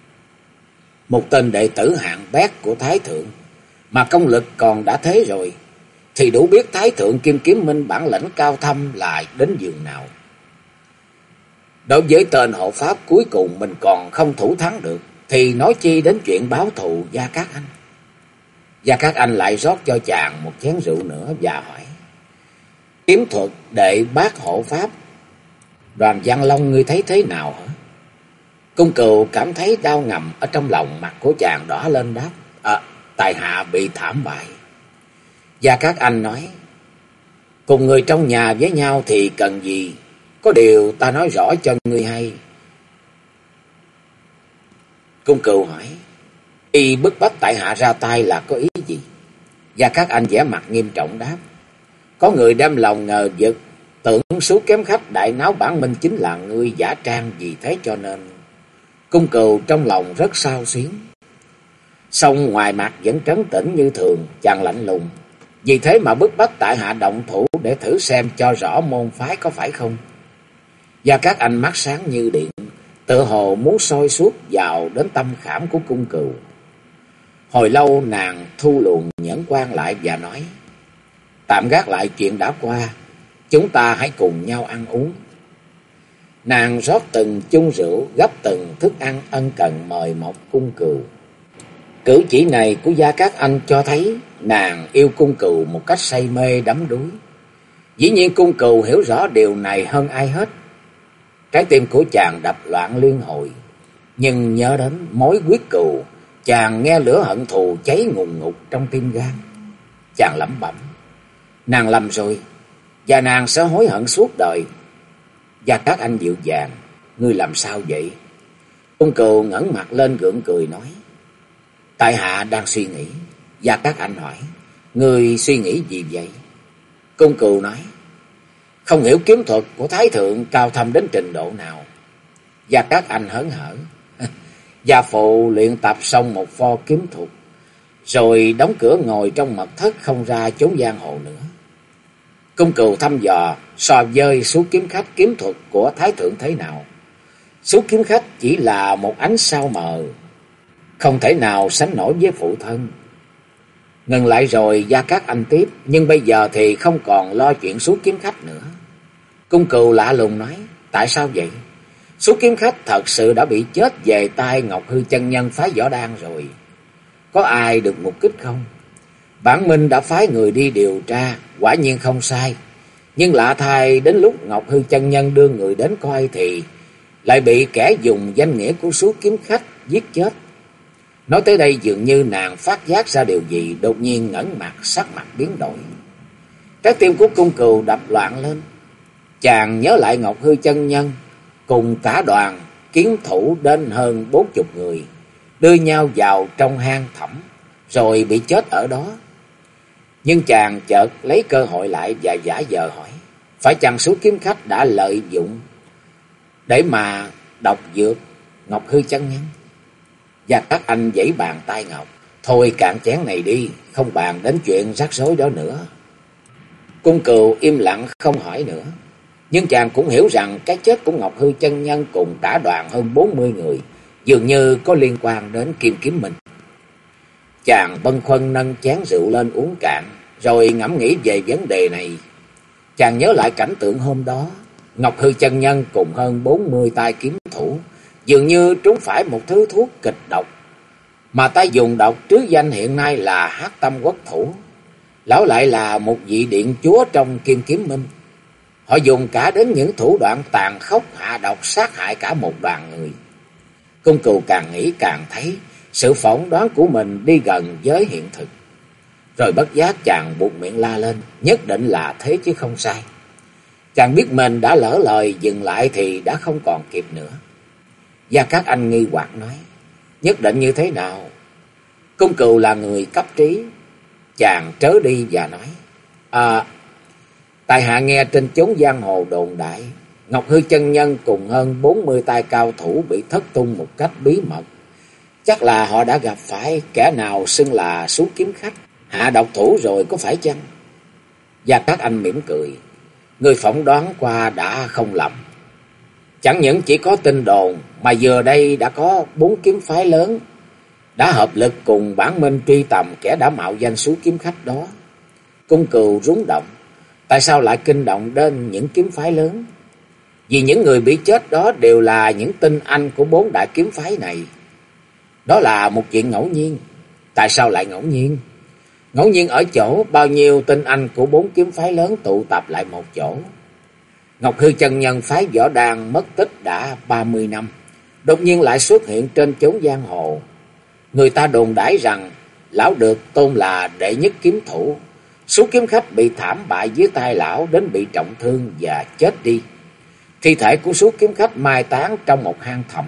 một tên đệ tử hạng bét của Thái thượng mà công lực còn đã thế rồi, thì đủ biết Thái thượng Kim Kiếm Minh bản lĩnh cao thâm là đến giường nào. Đối với tên hộ pháp cuối cùng mình còn không thủ thắng được, thì nói chi đến chuyện báo thù Gia Cát Anh. Gia Cát Anh lại rót cho chàng một chén rượu nữa và hỏi: "Kiếm thuật đệ bát hộ pháp Đoàn Văn Long ngươi thấy thế nào hả?" Cung Cừu cảm thấy đau ngầm ở trong lòng, mặt của chàng đỏ lên đáp: "Tại hạ bị thảm bại." Gia Cát Anh nói: "Cùng người trong nhà với nhau thì cần gì, có điều ta nói rõ cho ngươi hay." Cung Cừu hỏi: "Y bức bách tại hạ ra tay là có ý gì?" Gia Cát Anh vẻ mặt nghiêm trọng đáp: "Có người đem lòng ngờ vực, tưởng số kém khách đại náo bản minh chính là ngươi giả trang, vì thế cho nên." Cung Cừu trong lòng rất xao xuyến, song ngoài mặt vẫn trấn tĩnh như thường. Chàng lạnh lùng: "Vì thế mà bức bách tại hạ động thủ để thử xem cho rõ môn phái có phải không?" Gia Cát Anh mắt sáng như điện, tựa hồ muốn soi suốt vào đến tâm khảm của Cung Cừu. Hồi lâu nàng thu luồng nhẫn quan lại và nói: "Tạm gác lại chuyện đã qua, chúng ta hãy cùng nhau ăn uống." Nàng rót từng chung rượu, gấp từng thức ăn ân cần mời một Cung Cừu. Cử chỉ này của Gia Cát Anh cho thấy nàng yêu Cung Cừu một cách say mê đắm đuối. Dĩ nhiên Cung Cừu hiểu rõ điều này hơn ai hết. Trái tim của chàng đập loạn liên hồi, nhưng nhớ đến mối quyết cừu, chàng nghe lửa hận thù cháy ngùn ngụt trong tim gan. Chàng lẩm bẩm: "Nàng lầm rồi, và nàng sẽ hối hận suốt đời." Gia Cát Anh dịu dàng: "Ngươi làm sao vậy?" Cung Cừu ngẩng mặt lên gượng cười nói: "Tại hạ đang suy nghĩ." Gia Cát Anh hỏi: "Ngươi suy nghĩ gì vậy?" Cung Cừu nói: "Không hiểu kiếm thuật của Thái thượng cao thâm đến trình độ nào." Gia Cát Anh hớn hở: "Gia phụ luyện tập xong một pho kiếm thuật, rồi đóng cửa ngồi trong mật thất không ra chốn giang hồ nữa." Cung Cừu thăm dò: "So với số kiếm khách kiếm thuật của Thái thượng thế nào?" Số kiếm khách chỉ là một ánh sao mờ, không thể nào sánh nổi với phụ thân. Ngừng lại rồi Gia Cát Anh tiếp, nhưng bây giờ thì không còn lo chuyện số kiếm khách nữa. Cung Cừu lạ lùng nói, tại sao vậy? Số kiếm khách thật sự đã bị chết về tay Ngọc Hư chân nhân phái Võ Đan rồi. Có ai được mục kích không? Bản Minh đã phái người đi điều tra, quả nhiên không sai. Nhưng lạ thay đến lúc Ngọc Hư chân nhân đưa người đến coi thì lại bị kẻ dùng danh nghĩa của số kiếm khách giết chết. Nói tới đây dường như nàng phát giác ra điều gì, đột nhiên ngẩng mặt, sắc mặt biến đổi. Trái tim của Cung Cừu đập loạn lên. Chàng nhớ lại Ngọc Hư chân nhân cùng cả đoàn kiếm thủ đến hơn 40 người, đưa nhau vào trong hang thẳm rồi bị chết ở đó. Nhưng chàng chợt lấy cơ hội lại và giả vờ hỏi, phải chăng số kiếm khách đã lợi dụng để mà độc dược Ngọc Hư chân nhân? Và các anh giãy bàn tay ngọc, thôi cạn chén này đi, không bàn đến chuyện rắc rối đó nữa. Cung Cừu im lặng không hỏi nữa. Nhưng chàng cũng hiểu rằng cái chết của Ngọc Hư chân nhân cùng cả đoàn hơn 40 người dường như có liên quan đến Kim Kiếm Minh. Chàng bâng khuâng nâng chén rượu lên uống cạn, rồi ngẫm nghĩ về vấn đề này. Chàng nhớ lại cảnh tượng hôm đó, Ngọc Hư chân nhân cùng hơn 40 tay kiếm thủ dường như trúng phải một thứ thuốc kịch độc, mà tay dùng độc trứ danh hiện nay là Hắc Tâm Quốc Thủ. Lão lại là một vị điện chúa trong Kim Kiếm Minh. Họ dùng cả đến những thủ đoạn tàn khốc hạ độc sát hại cả một đoàn người. Cung Cừu càng nghĩ càng thấy sự phỏng đoán của mình đi gần với hiện thực. Rồi bất giác chàng buột miệng la lên, nhất định là thế chứ không sai. Chàng biết mình đã lỡ lời, dừng lại thì đã không còn kịp nữa. Gia Cát Anh nghi hoặc nói, nhất định như thế nào? Cung Cừu là người cấp trí. Chàng trớ đi và nói, tại hạ nghe trên chốn giang hồ đồn đại, Ngọc Hư chân nhân cùng hơn 40 tay cao thủ bị thất tung một cách bí mật. Chắc là họ đã gặp phải kẻ nào xưng là số kiếm khách, hạ độc thủ rồi có phải chăng? Gia Cát Anh mỉm cười, người phỏng đoán qua đã không lầm. Chẳng những chỉ có tin đồn, mà giờ đây đã có 4 kiếm phái lớn đã hợp lực cùng Bản Minh truy tầm kẻ đã mạo danh số kiếm khách đó. Cung Cừu rúng động. Tại sao lại kinh động đến những kiếm phái lớn? Vì những người bị chết đó đều là những tinh anh của 4 đại kiếm phái này. Đó là một chuyện ngẫu nhiên. Tại sao lại ngẫu nhiên? Ngẫu nhiên ở chỗ bao nhiêu tinh anh của 4 kiếm phái lớn tụ tập lại một chỗ. Ngọc Hư chân nhân phái Võ Đan mất tích đã 30 năm, đột nhiên lại xuất hiện trên chốn giang hồ. Người ta đồn đãi rằng lão được tôn là đệ nhất kiếm thủ. Số kiếm khách bị thảm bại dưới tay lão đến bị trọng thương và chết đi. Thi thể của số kiếm khách mai táng trong một hang thẳm.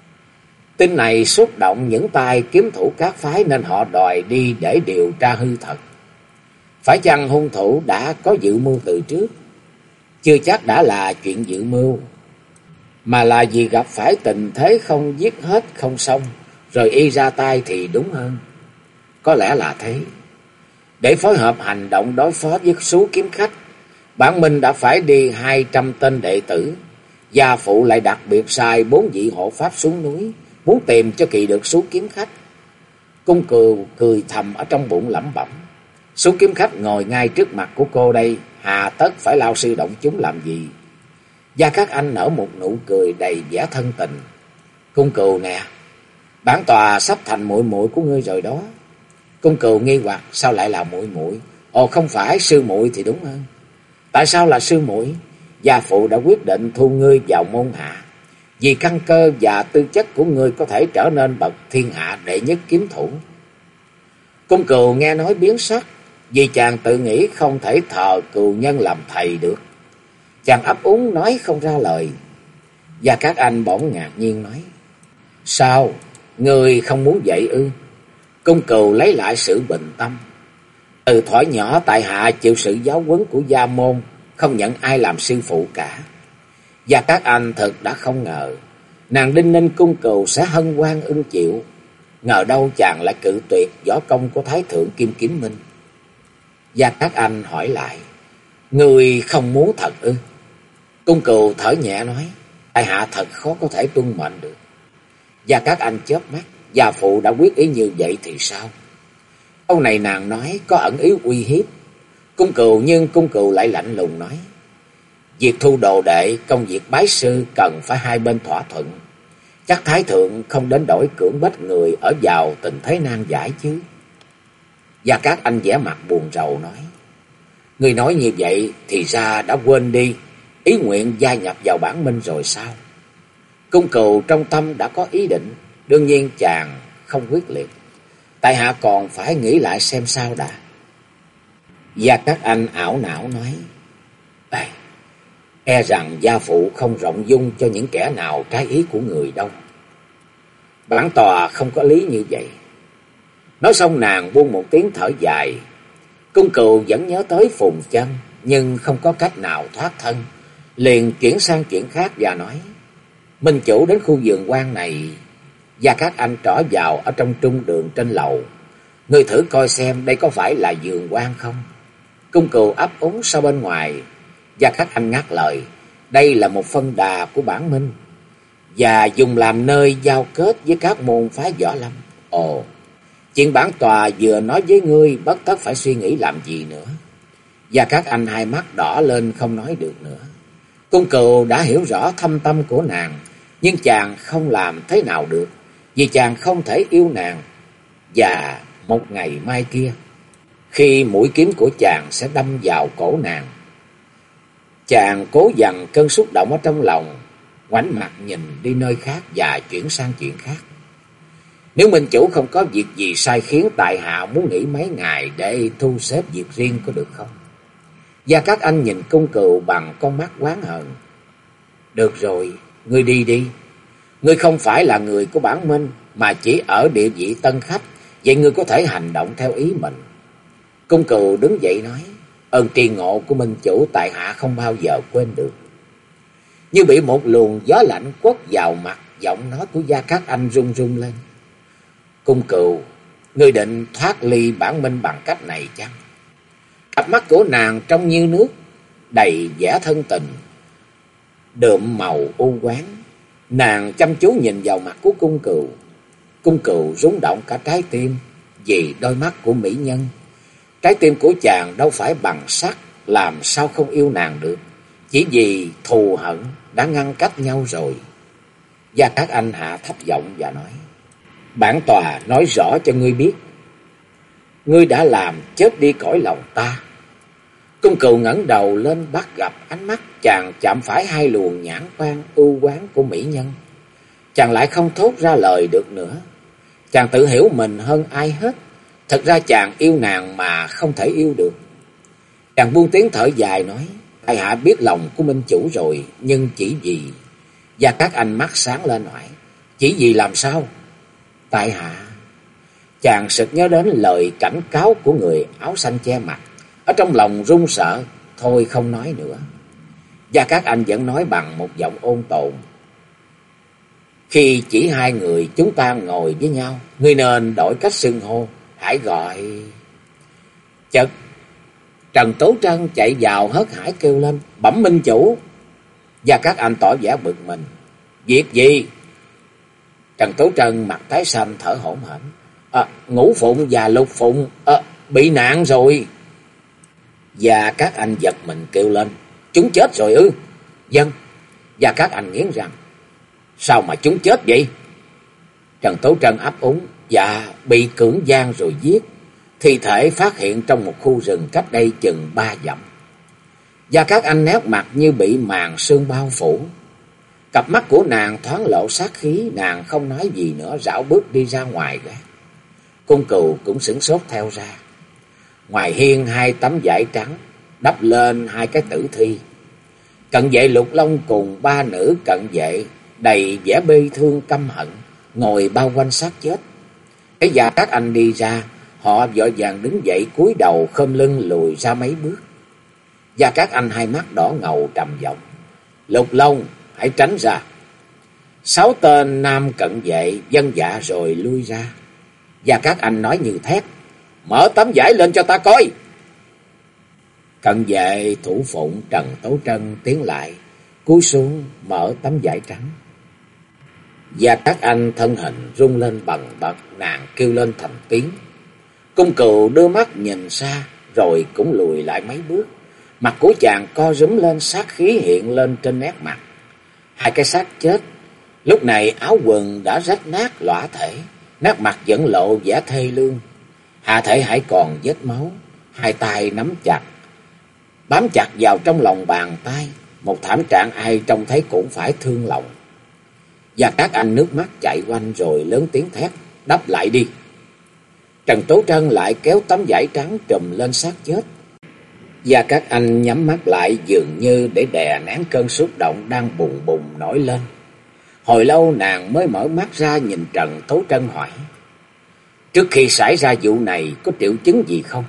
Tin này xúc động những tay kiếm thủ các phái nên họ đòi đi để điều tra hư thật. Phải chăng hung thủ đã có dự mưu từ trước? Chưa chắc đã là chuyện dự mưu, mà là vì gặp phải tình thế không giết hết không xong, rồi y ra tay thì đúng hơn. Có lẽ là thế. Để phối hợp hành động đối phó với số kiếm khách, Bản Minh đã phải đi 200 tên đệ tử. Gia phụ lại đặc biệt sai 4 vị hộ pháp xuống núi, muốn tìm cho kỳ được số kiếm khách. Cung Cừu cười thầm ở trong bụng lẩm bẩm, số kiếm khách ngồi ngay trước mặt của cô đây, hà tất phải lao sư động chúng làm gì? Gia Cát Anh nở một nụ cười đầy vẻ thân tình. Cung Cừu nè, bản tòa sắp thành muội muội của ngươi rồi đó. Cung Cừu nghi hoặc, sao lại là muội muội? Ồ, không phải sư muội thì đúng hơn. Tại sao là sư muội? Gia phụ đã quyết định thu ngươi vào môn hạ, vì căn cơ và tư chất của ngươi có thể trở nên bậc thiên hạ đệ nhất kiếm thủ. Cung Cừu nghe nói biến sắc, vì chàng tự nghĩ không thể thờ cừu nhân làm thầy được. Chàng ấp úng nói không ra lời. Gia Cát Anh bỗng ngạc nhiên nói, sao, ngươi không muốn dạy ư? Cung Cừu lấy lại sự bình tâm. Từ thuở nhỏ tại hạ chịu sự giáo huấn của gia môn, không nhận ai làm sư phụ cả. Gia Cát Anh thật đã không ngờ nàng đinh ninh Cung Cừu sẽ hân hoan ưng chịu. Ngờ đâu chàng lại cự tuyệt võ công của Thái thượng Kim Kiếm Minh. Gia Cát Anh hỏi lại, ngươi không muốn thật ư? Cung Cừu thở nhẹ nói, tại hạ thật khó có thể tuân mệnh được. Gia Cát Anh chớp mắt, gia phụ đã quyết ý như vậy thì sao? Câu này nàng nói có ẩn ý uy hiếp Cung Cừu, nhưng Cung Cừu lại lạnh lùng nói: việc thu đồ đệ, công việc bái sư cần phải hai bên thỏa thuận. Chắc Thái thượng không đến đổi cưỡng bách người ở vào tình thế nan giải chứ. Gia Cát Anh vẻ mặt buồn rầu nói: người nói như vậy thì ra đã quên đi ý nguyện gia nhập vào bản minh rồi sao? Cung Cừu trong tâm đã có ý định, đương nhiên chàng không quyết liệt. Tại hạ còn phải nghĩ lại xem sao đã. Gia Cát Anh ảo não nói: e rằng gia phụ không rộng dung cho những kẻ nào trái ý của người đâu. Bản tòa không có lý như vậy. Nói xong nàng buông một tiếng thở dài. Cung Cừu vẫn nhớ tới Phùng Chân, nhưng không có cách nào thoát thân, liền chuyển sang chuyện khác và nói: minh chủ đến khu vườn quan này. Gia Cát Anh trỏ vào ở trong trung đường trên lầu: ngươi thử coi xem đây có phải là vườn quan không? Cung Cừu ấp úng sau bên ngoài. Gia Cát Anh ngắt lời: đây là một phân đà của bản minh và dùng làm nơi giao kết với các môn phái võ lâm. Ồ, chuyện bản tòa vừa nói với ngươi bất tất phải suy nghĩ làm gì nữa. Gia Cát Anh hai mắt đỏ lên không nói được nữa. Cung Cừu đã hiểu rõ thâm tâm của nàng, nhưng chàng không làm thế nào được, vì chàng không thể yêu nàng. Và một ngày mai kia, khi mũi kiếm của chàng sẽ đâm vào cổ nàng, chàng cố dằn cơn xúc động ở trong lòng, ngoảnh mặt nhìn đi nơi khác và chuyển sang chuyện khác. Nếu minh chủ không có việc gì sai khiến, tại hạ muốn nghỉ mấy ngày để thu xếp việc riêng có được không? Gia Cát Anh nhìn Cung Cừu bằng con mắt oán hận. Được rồi, ngươi đi đi. Ngươi không phải là người của bản minh, mà chỉ ở địa vị tân khách, vậy ngươi có thể hành động theo ý mình. Cung Cừu đứng dậy nói: ơn tri ngộ của minh chủ tại hạ không bao giờ quên được. Như bị một luồng gió lạnh quất vào mặt, giọng nói của Gia Cát Anh run run lên. Cung Cừu, ngươi định thoát ly bản minh bằng cách này chăng? Cặp mắt của nàng trông như nước, đầy vẻ thân tình, đượm màu u oán. Nàng chăm chú nhìn vào mặt của Cung Cừu. Cung Cừu rung động cả trái tim vì đôi mắt của mỹ nhân. Trái tim của chàng đâu phải bằng sắt, làm sao không yêu nàng được, chỉ vì thù hận đã ngăn cách nhau rồi. Gia Cát Anh hạ thấp giọng và nói: bản tòa nói rõ cho ngươi biết, ngươi đã làm chết đi cõi lòng ta. Cung Cừu ngẩng đầu lên bắt gặp ánh mắt chàng chạm phải hai luồng nhãn quan ưu oán của mỹ nhân. Chàng lại không thốt ra lời được nữa. Chàng tự hiểu mình hơn ai hết. Thật ra chàng yêu nàng mà không thể yêu được. Chàng buông tiếng thở dài nói: tại hạ biết lòng của minh chủ rồi, nhưng chỉ vì... Gia Cát Anh mắt sáng lên hỏi: chỉ vì làm sao? Tại hạ... Chàng sực nhớ đến lời cảnh cáo của người áo xanh che mặt, ở trong lòng run sợ, thôi không nói nữa. Gia Cát Anh vẫn nói bằng một giọng ôn tồn: khi chỉ hai người chúng ta ngồi với nhau, ngươi nên đổi cách xưng hô, hãy gọi... Chợt Trần Tố Trân chạy vào hớt hải kêu lên: bẩm minh chủ! Gia Cát Anh tỏ vẻ bực mình: việc gì? Trần Tố Trân mặt tái xanh thở hổn hển: Ngũ Phụng và Lục Phụng bị nạn rồi. Gia Cát Anh giật mình kêu lên: chúng chết rồi ư? Vâng. Gia Cát Anh nghiến răng: sao mà chúng chết vậy? Trần Tố Trân ấp úng: dạ, bị cưỡng gian rồi giết. Thi thể phát hiện trong một khu rừng cách đây chừng 3 dặm. Gia Cát Anh nét mặt như bị màn sương bao phủ. Cặp mắt của nàng thoáng lộ sát khí, nàng không nói gì nữa, rảo bước đi ra ngoài gác. Cung Cừu cũng sửng sốt theo ra. Ngoài hiên hai tấm vải trắng đắp lên hai cái tử thi. Cận vệ Lục Long cùng ba nữ cận vệ đầy vẻ bi thương căm hận ngồi bao quanh xác chết. Thấy Gia Cát Anh đi ra, họ vội vàng đứng dậy cúi đầu khom lưng lùi ra mấy bước. Gia Cát Anh hai mắt đỏ ngầu trầm giọng: Lục Long, hãy tránh ra. 6 tên nam cận vệ vâng dạ rồi lui ra. Gia Cát Anh nói như thét: mở tấm vải lên cho ta coi. Cận vệ thủ phụng Trần Tố Trân tiến lại, cúi xuống mở tấm vải trắng. Gia Cát Anh thân hình rung lên bần bật, nàng kêu lên thành tiếng. Cung Cừu đưa mắt nhìn xa rồi cũng lùi lại mấy bước. Mặt của chàng co rúm lên, sát khí hiện lên trên nét mặt. Hai cái xác chết lúc này áo quần đã rách nát lõa thể, nét mặt vẫn lộ vẻ thê lương. Hạ thể hãy còn vết máu, hai tay nắm chặt, bám chặt vào trong lòng bàn tay, một thảm trạng ai trông thấy cũng phải thương lòng. Và các anh nước mắt chạy quanh rồi lớn tiếng thét: "Đắp lại đi!" Trần Tố Trân lại kéo tấm vải trắng trùm lên xác chết. Và các anh nhắm mắt lại dường như để đè nén cơn xúc động đang bùng bùng nổi lên. Hồi lâu nàng mới mở mắt ra nhìn Trần Tố Trân hỏi: "Trước khi xảy ra vụ này có triệu chứng gì không?"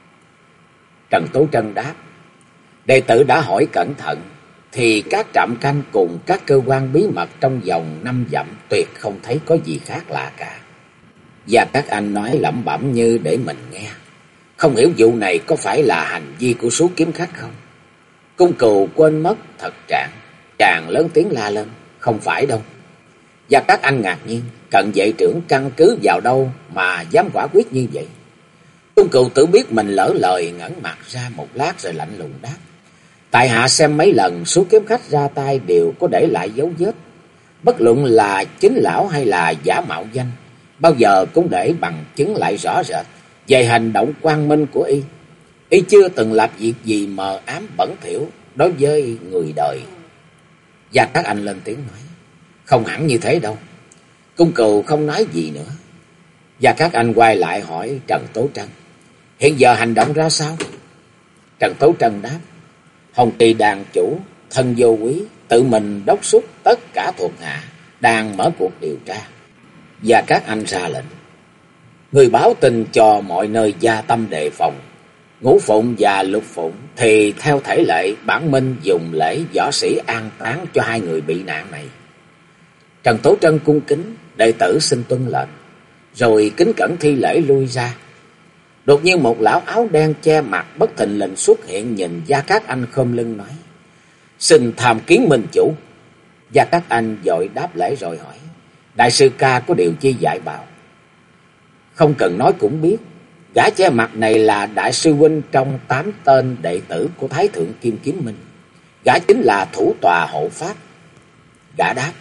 Trần Tố Trân đáp: "Đệ tử đã hỏi cẩn thận thì các trạm canh cùng các cơ quan bí mật trong vòng 5 dặm tuyệt không thấy có gì khác lạ cả." Và các anh nói lẩm bẩm như để mình nghe: "Không hiểu vụ này có phải là hành vi của số kiếm khách không?" Cung Cừu quên mất thật trạng, chàng lớn tiếng la lên: "Không phải đâu." Và các anh ngạc nhiên, Cận vệ trưởng căn cứ vào đâu mà dám quả quyết như vậy? Cung Cừu tự biết mình lỡ lời, ngẩng mặt ra một lát rồi lạnh lùng đáp: "Tại hạ xem mấy lần số kiếm khách ra tay đều có để lại dấu vết, bất luận là chính lão hay là giả mạo danh, bao giờ cũng để bằng chứng lại rõ rệt về hành động quang minh của y. Y chưa từng làm việc gì mờ ám bẩn thỉu đối với người đời." Và các anh lên tiếng nói: "Không hẳn như thế đâu." Cung Cừu không nói gì nữa. Và các anh quay lại hỏi Trần Tố Trân: "Hiện giờ hành động ra sao?" Trần Tố Trân đáp: "Hồng Trì đàn chủ thân vô quý tự mình đốc thúc tất cả thuộc hạ đang mở cuộc điều tra." Và các anh ra lệnh: "Người báo tin cho mọi nơi gia tâm đề phòng. Ngũ Phụng và Lục Phụng thì theo thể lệ bản minh dùng lễ võ sĩ an táng cho hai người bị nạn này." Trần Tố Trân cung kính: "Đệ tử xin tuân lệnh." Rồi kính cẩn thi lễ lui ra. Đột nhiên một lão áo đen che mặt bất thình lình xuất hiện, nhìn Gia Cát Anh khom lưng nói: "Xin tham kiến minh chủ." Gia Cát Anh vội đáp lễ rồi hỏi: "Đại sư ca có điều chi dạy bảo?" Không cần nói cũng biết, gã che mặt này là đại sư huynh trong 8 tên đệ tử của Thái Thượng Kim Kiếm Minh. Gã chính là thủ tọa hộ pháp. Gã đáp: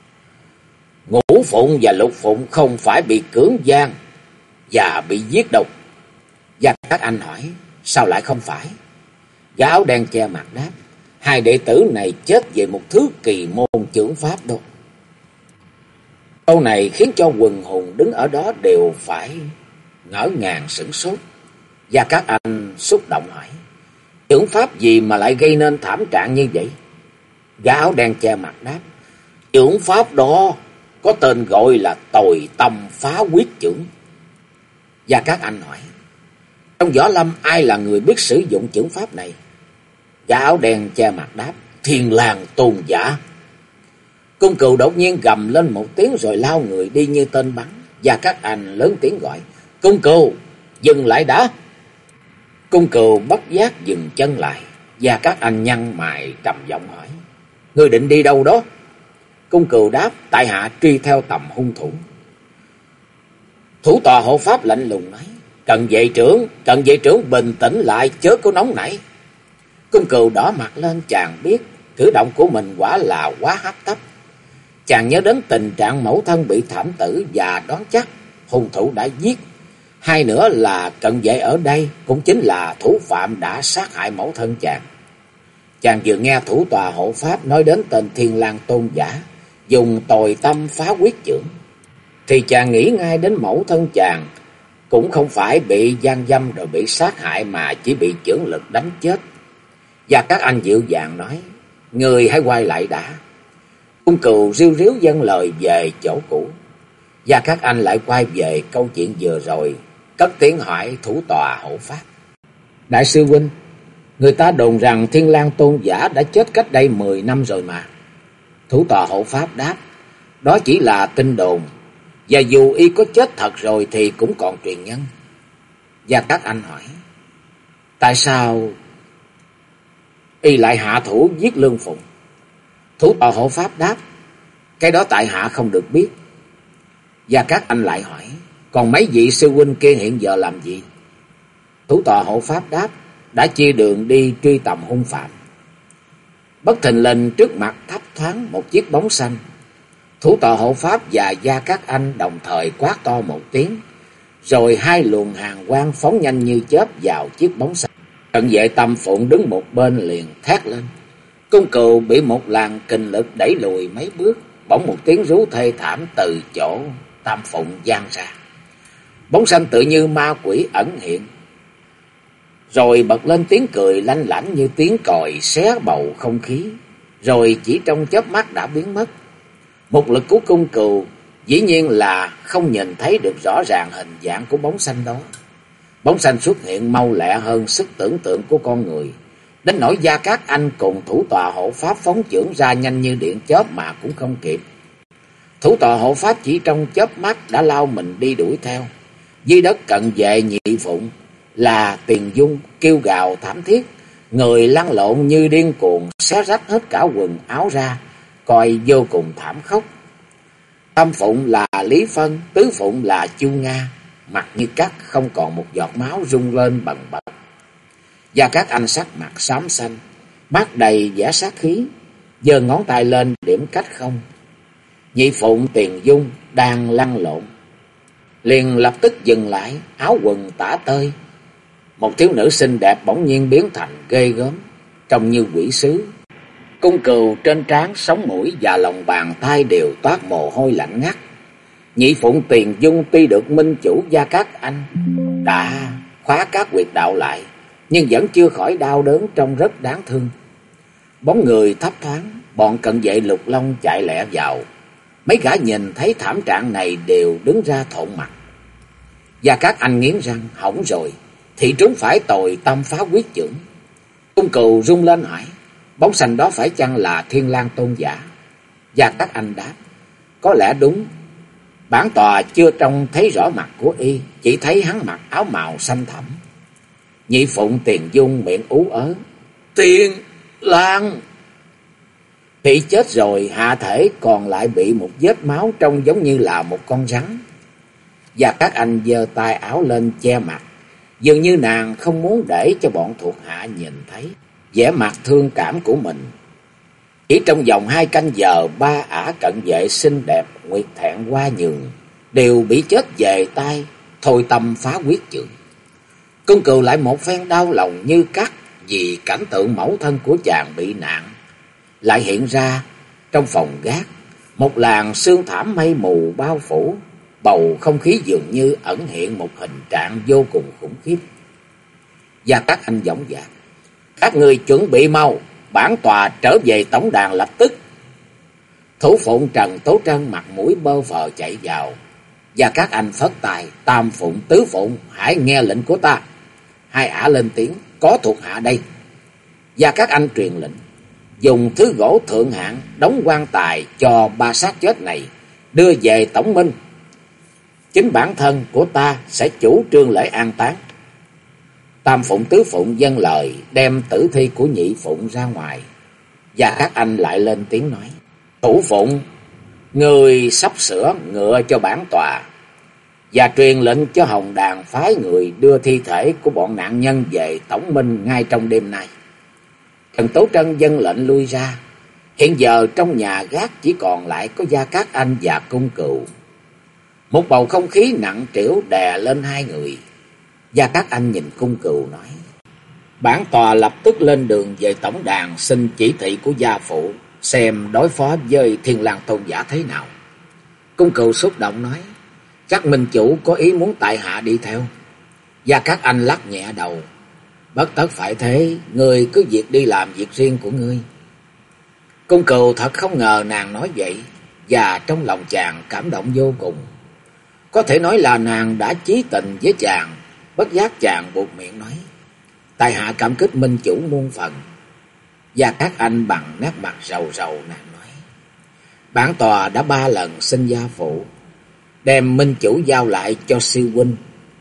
"Ngũ Phụng và Lục Phụng không phải bị cưỡng gian và bị giết đâu." Và các anh hỏi: "Sao lại không phải?" Gã áo đen che mặt đáp: "Hai đệ tử này chết về một thứ kỳ môn chưởng pháp đâu." Câu này khiến cho quần hùng đứng ở đó đều phải ngỡ ngàng sửng sốt. Và các anh xúc động hỏi: "Chưởng pháp gì mà lại gây nên thảm trạng như vậy?" Gã áo đen che mặt đáp: "Chưởng pháp đó có tên gọi là Tồi Tâm Phá Quyết Chưởng." Và các anh hỏi: "Trong võ lâm ai là người biết sử dụng chưởng pháp này?" Gã áo đen che mặt đáp: "Thiên Lang Tôn giả." Cung Cừu đột nhiên gầm lên một tiếng rồi lao người đi như tên bắn. Và các anh lớn tiếng gọi: "Cung Cừu, dừng lại đã!" Cung Cừu bất giác dừng chân lại. Và các anh nhăn mày trầm giọng hỏi: "Ngươi định đi đâu đó?" Cung Cừu đáp: "Tại hạ truy theo tầm hung thủ." Thủ tọa hộ pháp lạnh lùng nói: Cần vệ trưởng bình tĩnh lại, chớ có nóng nảy." Cung Cừu đỏ mặt lên, chàng biết cử động của mình quả là quá hấp tấp. Chàng nhớ đến tình trạng mẫu thân bị thảm tử và đoán chắc hung thủ đã giết. Hai nữa là cận vệ ở đây cũng chính là thủ phạm đã sát hại mẫu thân chàng. Chàng vừa nghe thủ tọa hộ pháp nói đến tên Thiên Lang Tôn giả dùng Tồi Tâm Phá Quyết Chưởng thì chàng nghĩ ngay đến mẫu thân chàng cũng không phải bị gian dâm rồi bị sát hại mà chỉ bị chưởng lực đánh chết. Và các anh dịu dàng nói: "Người hãy quay lại đã." Cung Cừu riu riu dâng lời về chỗ cũ. Và các anh lại quay về câu chuyện vừa rồi, cất tiếng hỏi thủ tọa hộ pháp: "Đại sư huynh, người ta đồn rằng Thiên Lang Tôn giả đã chết cách đây 10 năm rồi mà." Thủ tọa hộ pháp đáp: "Đó chỉ là tin đồn, và dù y có chết thật rồi thì cũng còn truyền nhân." Và các anh hỏi: "Tại sao y lại hạ thủ giết Lương Phụng?" Thủ tọa hộ pháp đáp: "Cái đó tại hạ không được biết." Và các anh lại hỏi: Còn mấy vị sư huynh kia hiện giờ làm gì? Thủ tọa hộ pháp đáp, đã chia đường đi truy tầm hung phạm. Bất thình lình trước mặt thấp thoáng một chiếc bóng xanh. Thủ tọa hộ pháp và Gia Cát Anh đồng thời quát to một tiếng, rồi hai luồng hàn quang phóng nhanh như chớp vào chiếc bóng xanh. Cận vệ Tam Phụng đứng một bên liền thét lên. Cung Cừu bị một làn kình lực đẩy lùi mấy bước, bỗng một tiếng rú thê thảm từ chỗ Tam Phụng vang ra. Bóng xanh tự như ma quỷ ẩn hiện, rồi bật lên tiếng cười lanh lảnh như tiếng còi xé bầu không khí, rồi chỉ trong chớp mắt đã biến mất. Một lực của Cung Cừu dĩ nhiên là không nhìn thấy được rõ ràng hình dạng của bóng xanh đó. Bóng xanh xuất hiện mau lẹ hơn sức tưởng tượng của con người, đến nỗi Gia Cát Anh cùng thủ tọa hộ pháp phóng chưởng ra nhanh như điện chớp mà cũng không kịp. Thủ tọa hộ pháp chỉ trong chớp mắt đã lao mình đi đuổi theo. Dưới đất cận vệ Nhị Phụng là Tiền Dung kêu gào thảm thiết, người lăn lộn như điên cuồng, xé rách hết cả quần áo ra, coi vô cùng thảm khốc. Tam Phụng là Lý Phân, Tứ Phụng là Chu Nga, mặt như cắt, không còn một giọt máu rung lên bần bật. Gia Cát Anh sắc mặt xám xanh, mắt đầy vẻ sát khí, giơ ngón tay lên điểm cách không. Nhị Phụng Tiền Dung đang lăn lộn, liền lập tức dừng lại, áo quần tả tơi. Một thiếu nữ xinh đẹp bỗng nhiên biến thành ghê gớm, trông như quỷ sứ. Cung Cừu trên trán, sống mũi và lòng bàn tay đều toát mồ hôi lạnh ngắt. Nhị Phụng Tiền Dung tuy được minh chủ Gia Cát Anh đã khóa các huyệt đạo lại, nhưng vẫn chưa khỏi đau đớn, trông rất đáng thương. Bóng người thấp thoáng, bọn cận vệ Lục Long chạy lẹ vào. Mấy gã nhìn thấy thảm trạng này đều đứng ra thộn mặt. Gia Cát Anh nghiến răng, hỏng rồi, thị trúng phải tội tâm phá quyết chưởng. Cung Cừu rung lên hỏi, bóng xanh đó phải chăng là Thiên Lang Tôn giả? Gia Cát Anh đáp, có lẽ đúng. Bản tòa chưa trông thấy rõ mặt của y, chỉ thấy hắn mặc áo màu xanh thẳm. Nhị Phụng Tiền Dung miệng ú ớ, Tiền Lang. Bị chết rồi, hạ thể còn lại bị một vết máu trông giống như là một con rắn. Gia Cát Anh giơ tay áo lên che mặt, dường như nàng không muốn để cho bọn thuộc hạ nhìn thấy vẻ mặt thương cảm của mình. Chỉ trong vòng 2 canh giờ, 3 ả cận vệ xinh đẹp nguyệt thẹn hoa nhường đều bị chết về tay thôi tâm phá quyết chưởng. Cung Cừu lại một phen đau lòng như cắt, vì cảnh tượng mẫu thân của chàng bị nạn lại hiện ra trong phòng gác. Một làn sương thảm mây mù bao phủ, bầu không khí dường như ẩn hiện một hình trạng vô cùng khủng khiếp. Gia Cát Anh giọng dạc, các người chuẩn bị mau, bản tòa trở về tổng đàn lập tức. Thủ Phụng Trần Tố Trân mặt mũi bơ phờ chạy vào. Gia Cát Anh phất tài, Tam Phụng, Tứ Phụng, hãy nghe lệnh của ta. Hai ả lên tiếng, có thuộc hạ đây. Gia Cát Anh truyền lệnh, dùng thứ gỗ thượng hạng đóng quan tài cho 3 xác chết này, đưa về tổng minh. Chính bản thân của ta sẽ chủ trương lễ an táng. Tam Phụng Tứ Phụng vâng lời, đem tử thi của Nhị Phụng ra ngoài. Gia Cát Anh lại lên tiếng nói, Thủ Phụng, người sắp sửa ngựa cho bản tòa, và truyền lệnh cho Hồng Đàn phái người đưa thi thể của bọn nạn nhân về tổng minh ngay trong đêm nay. Trần Tố Trân vâng lệnh lui ra. Hiện giờ trong nhà gác chỉ còn lại có Gia Cát Anh và Cung Cừu. Một bầu không khí nặng trĩu đè lên hai người. Gia Cát Anh nhìn Cung Cừu nói, bản tòa lập tức lên đường về tổng đàn, xin chỉ thị của gia phụ, xem đối phó với Thiên Lang Tôn giả thế nào. Cung Cừu xúc động nói, chắc minh chủ có ý muốn tại hạ đi theo. Gia Cát Anh lắc nhẹ đầu, bất tất phải thế, ngươi cứ việc đi làm việc riêng của ngươi. Cung Cừu thật không ngờ nàng nói vậy, và trong lòng chàng cảm động vô cùng. Có thể nói là nàng đã chí tình với chàng. Bất giác chàng buột miệng nói, tại hạ cảm kích minh chủ muôn phần. Gia Cát Anh bằng nét mặt rầu rầu nàng nói, bản tòa đã 3 lần xin gia phụ đem minh chủ giao lại cho sư huynh.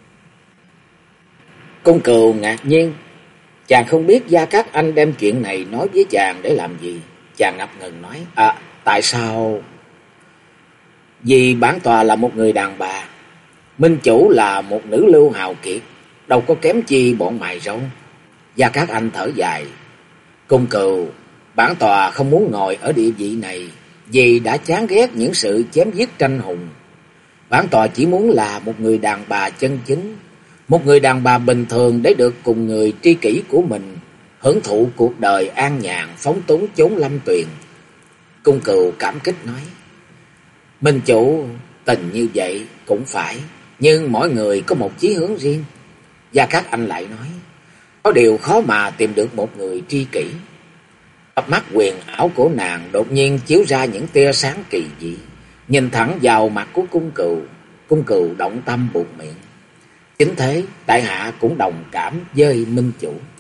Cung Cừu ngạc nhiên, chàng không biết Gia Cát Anh đem chuyện này nói với chàng để làm gì. Chàng ngập ngừng nói, tại sao? Vì bản tòa là một người đàn bà, Minh chủ là một nữ lưu hào kiệt, đâu có kém chi bọn mày râu. Gia Cát Anh thở dài. Cung Cừu, bản tòa không muốn ngồi ở địa vị này, vì đã chán ghét những sự chém giết tranh hùng. Bản tòa chỉ muốn là một người đàn bà chân chính, một người đàn bà bình thường để được cùng người tri kỷ của mình hưởng thụ cuộc đời an nhàn phóng túng chốn lâm tuyền. Cung Cừu cảm kích nói. Minh chủ, tình như vậy cũng phải, nhưng mỗi người có một chí hướng riêng. Gia Cát Anh lại nói. Có điều khó mà tìm được một người tri kỷ. Cặp mắt huyền ảo của nàng đột nhiên chiếu ra những tia sáng kỳ dị, nhìn thẳng vào mặt của Cung Cừu. Cung Cừu động tâm buột miệng. Chính thế, tại hạ cũng đồng cảm với Minh chủ.